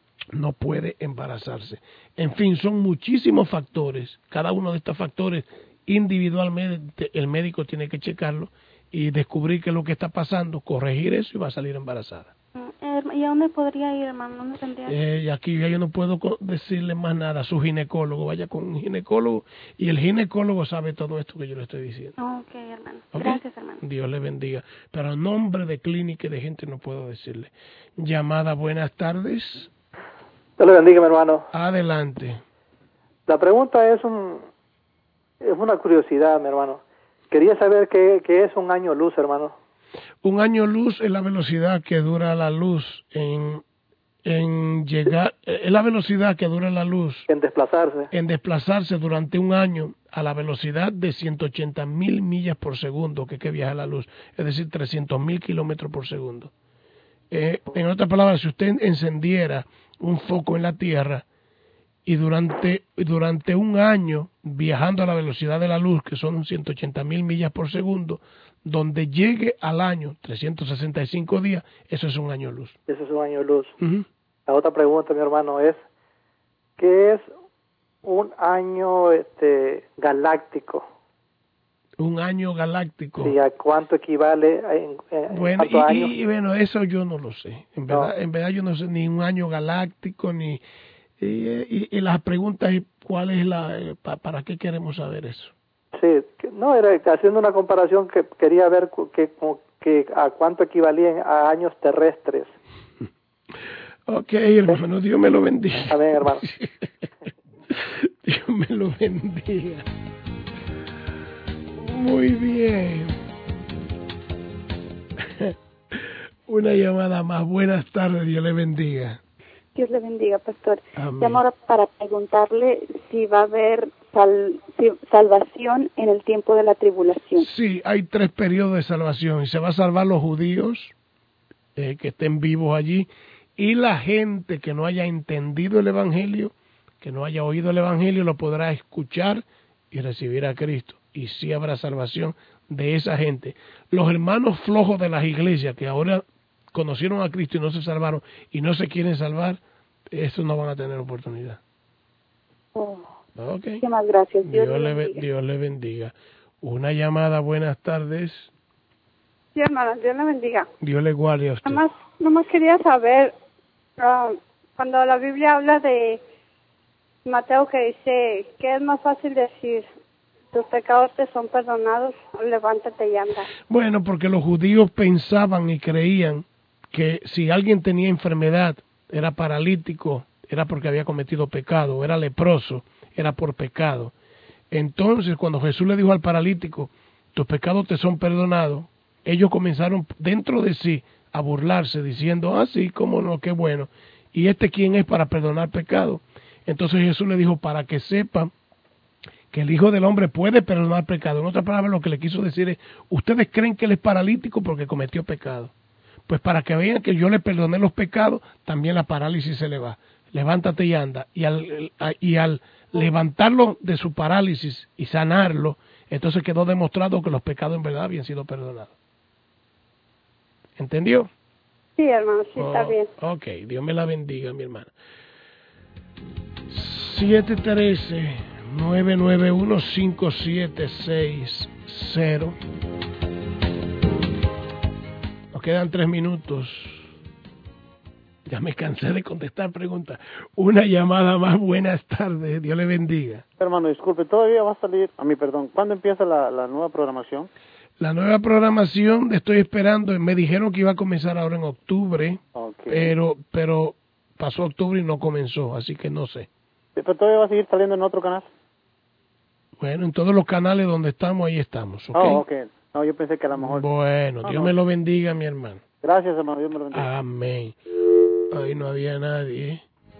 no puede embarazarse. En fin, son muchísimos factores, cada uno de estos factores individualmente el médico tiene que checarlo y descubrir qué es lo que está pasando, corregir eso y va a salir embarazada. ¿Y a dónde podría ir, hermano? ¿Dónde tendría que ir? Eh, y aquí ya yo no puedo decirle más nada a su ginecólogo. Vaya con un ginecólogo y el ginecólogo sabe todo esto que yo le estoy diciendo. Ok, hermano. ¿Okay? Gracias, hermano. Dios le bendiga. Pero a nombre de clínica y de gente no puedo decirle. Llamada, buenas tardes. Dios le bendiga, mi hermano. Adelante. La pregunta es un es una curiosidad, mi hermano. Quería saber qué, qué es un año luz, hermano. Un año luz es la velocidad que dura la luz en, en llegar, es la velocidad que dura la luz. En desplazarse. En desplazarse durante un año a la velocidad de ciento ochenta mil millas por segundo que, que viaja la luz, es decir, trescientos mil kilómetros por segundo. Eh, en otras palabras, si usted encendiera un foco en la Tierra y durante, durante un año viajando a la velocidad de la luz, que son ciento ochenta mil millas por segundo, donde llegue al año, trescientos sesenta y cinco días, eso es un año luz. Eso es un año luz. Uh-huh. La otra pregunta, mi hermano, es ¿qué es un año este galáctico? Un año galáctico. ¿Y a cuánto equivale? En, en bueno, y, años? y bueno, eso yo no lo sé. En verdad, no. en verdad yo no sé ni un año galáctico, ni... Y, y, y las preguntas, ¿cuál es la... Pa, ¿para qué queremos saber eso? Sí, no, era haciendo una comparación que quería ver que, que a cuánto equivalían a años terrestres. Ok, hermano, Dios me lo bendiga. Amén, hermano. Dios me lo bendiga. Muy bien. Una llamada más. Buenas tardes, Dios le bendiga. Dios le bendiga, pastor. Amén. Llamo ahora para preguntarle si va a haber sal, salvación en el tiempo de la tribulación. Sí, hay tres periodos de salvación y se va a salvar los judíos eh, que estén vivos allí y la gente que no haya entendido el Evangelio, que no haya oído el Evangelio, lo podrá escuchar y recibir a Cristo. Y sí habrá salvación de esa gente. Los hermanos flojos de las iglesias que ahora conocieron a Cristo y no se salvaron y no se quieren salvar, esos no van a tener oportunidad. Oh. Okay. Muchas gracias. Dios, Dios, le, bendiga. Dios le bendiga. Una llamada, buenas tardes. Sí, hermana, Dios le bendiga. Dios le guarde a usted. Nomás, nomás quería saber, uh, cuando la Biblia habla de Mateo que dice, ¿qué es más fácil decir? ¿Tus pecados te son perdonados? Levántate y anda. Bueno, porque los judíos pensaban y creían que si alguien tenía enfermedad, era paralítico, era porque había cometido pecado, era leproso, era por pecado. Entonces, cuando Jesús le dijo al paralítico, tus pecados te son perdonados, ellos comenzaron dentro de sí a burlarse, diciendo, ah, sí, cómo no, qué bueno. ¿Y este quién es para perdonar pecado? Entonces Jesús le dijo, para que sepan que el Hijo del Hombre puede perdonar pecado. En otras palabras, lo que le quiso decir es, ustedes creen que él es paralítico porque cometió pecado. Pues para que vean que yo le perdoné los pecados, también la parálisis se le va. Levántate y anda. Y al, y al levantarlo de su parálisis y sanarlo, entonces quedó demostrado que los pecados en verdad habían sido perdonados. ¿Entendió? Sí, hermano, sí, oh, está bien. Ok, Dios me la bendiga, mi hermana. siete uno tres, nueve nueve uno, cinco siete seis cero. Nos quedan tres minutos. Ya me cansé de contestar preguntas. Una llamada más. Buenas tardes. Dios le bendiga. Hermano, disculpe, todavía va a salir, a mí perdón, ¿cuándo empieza la, la nueva programación? La nueva programación estoy esperando. Me dijeron que iba a comenzar ahora en octubre, okay. pero pero pasó octubre y no comenzó, así que no sé. ¿Pero todavía va a seguir saliendo en otro canal? Bueno, en todos los canales donde estamos, ahí estamos, ¿ok? Oh, ok. No, yo pensé que a lo mejor... Bueno, no, Dios no. me lo bendiga, mi hermano. Gracias, hermano, Dios me lo bendiga. Amén. Ahí no había nadie.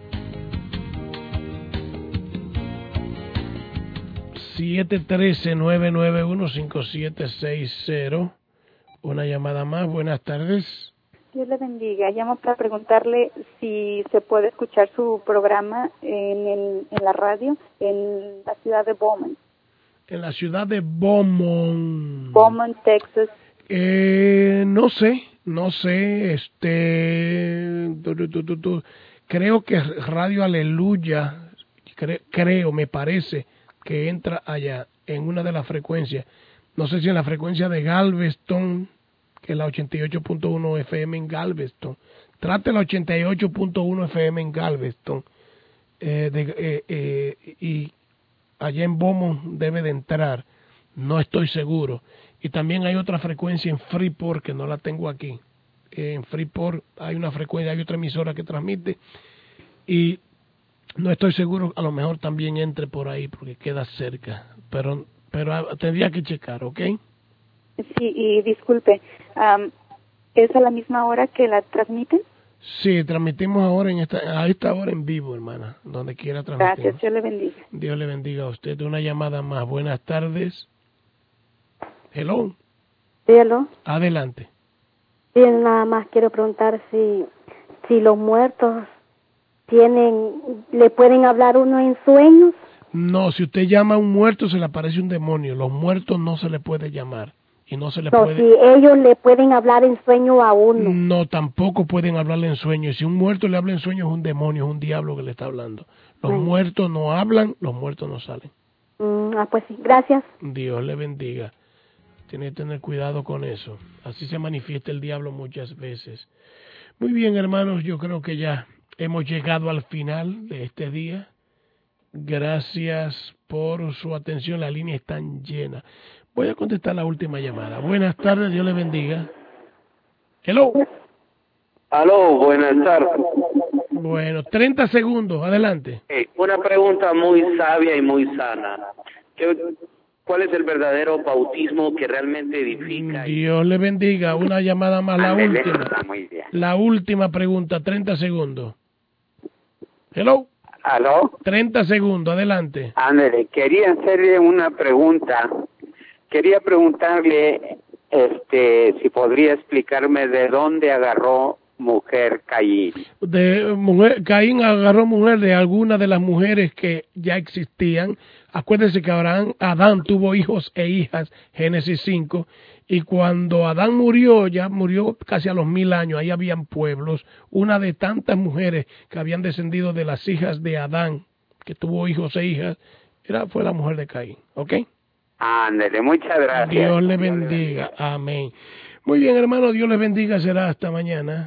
siete uno tres, nueve nueve uno, cinco siete seis cero. Una llamada más. Buenas tardes. Dios le bendiga. Llamo para preguntarle si se puede escuchar su programa en, el, en la radio en la ciudad de Beaumont. En la ciudad de Beaumont. Beaumont, Texas. Eh, no sé, no sé. Este, tu, tu, tu, tu, creo que Radio Aleluya, cre, creo, me parece que entra allá en una de las frecuencias. No sé si en la frecuencia de Galveston, que es la ochenta y ocho punto uno F M en Galveston. Trate la ochenta y ocho punto uno F M en Galveston. Eh, de, eh, eh, y allá en Beaumont debe de entrar. No estoy seguro. Y también hay otra frecuencia en Freeport que no la tengo aquí. Eh, en Freeport hay una frecuencia, hay otra emisora que transmite. Y no estoy seguro, a lo mejor también entre por ahí porque queda cerca. Pero, pero tendría que checar, ¿ok? Sí, y disculpe, um, ¿es a la misma hora que la transmiten? Sí, transmitimos ahora en esta, a esta hora en vivo, hermana, donde quiera transmitir. Gracias, Dios le bendiga. Dios le bendiga a usted. Una llamada más. Buenas tardes. Hello. Sí, hello. Adelante. Bien, nada más quiero preguntar si, si los muertos tienen, le pueden hablar uno en sueños. No, si usted llama a un muerto se le aparece un demonio. Los muertos no se le puede llamar. Y no se le no, puede... si ellos le pueden hablar en sueño a uno. No, tampoco pueden hablarle en sueño. Si un muerto le habla en sueño es un demonio, es un diablo que le está hablando. Los Ay. muertos no hablan, los muertos no salen. Mm, ah, pues sí, gracias. Dios le bendiga. Tiene que tener cuidado con eso. Así se manifiesta el diablo muchas veces. Muy bien, hermanos, yo creo que ya hemos llegado al final de este día. Gracias por su atención. La línea está llena. Voy a contestar la última llamada. Buenas tardes, Dios le bendiga. Hello. Aló, buenas tardes. Bueno, treinta segundos, adelante. Hey, una pregunta muy sabia y muy sana. ¿Qué, ¿Cuál es el verdadero bautismo que realmente edifica? Dios le bendiga. Una llamada más, la Andale, última. está muy bien. La última pregunta, treinta segundos. Hello. ¿Aló? treinta segundos, adelante. Ándale, quería hacerle una pregunta. Quería preguntarle este, si podría explicarme de dónde agarró mujer Caín. De mujer, Caín agarró mujer de alguna de las mujeres que ya existían. Acuérdense que Abraham, Adán tuvo hijos e hijas, Génesis cinco, y cuando Adán murió, ya murió casi a los mil años, ahí habían pueblos. Una de tantas mujeres que habían descendido de las hijas de Adán, que tuvo hijos e hijas, era, fue la mujer de Caín, ¿ok? Ándale, muchas gracias. Dios le bendiga, amén. Muy bien, hermano, Dios les bendiga, será hasta mañana.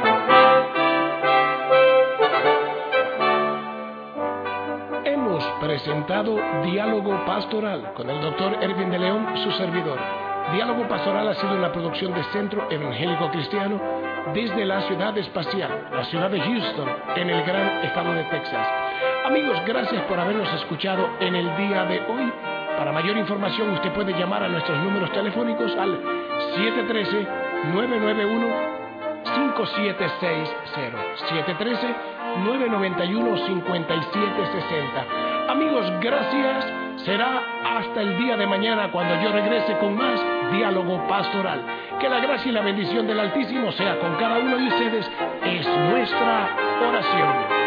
Hemos presentado Diálogo Pastoral con el doctor Erwin de León, su servidor. Diálogo Pastoral ha sido una producción de Centro Evangélico Cristiano desde la ciudad espacial, la ciudad de Houston, en el gran estado de Texas. Amigos, gracias por habernos escuchado en el día de hoy. Para mayor información, usted puede llamar a nuestros números telefónicos al siete uno tres, nueve nueve uno, cinco siete seis cero, siete uno tres, nueve nueve uno, cinco siete seis cero. Amigos, gracias. Será hasta el día de mañana cuando yo regrese con más Diálogo Pastoral. Que la gracia y la bendición del Altísimo sea con cada uno de ustedes. Es nuestra oración.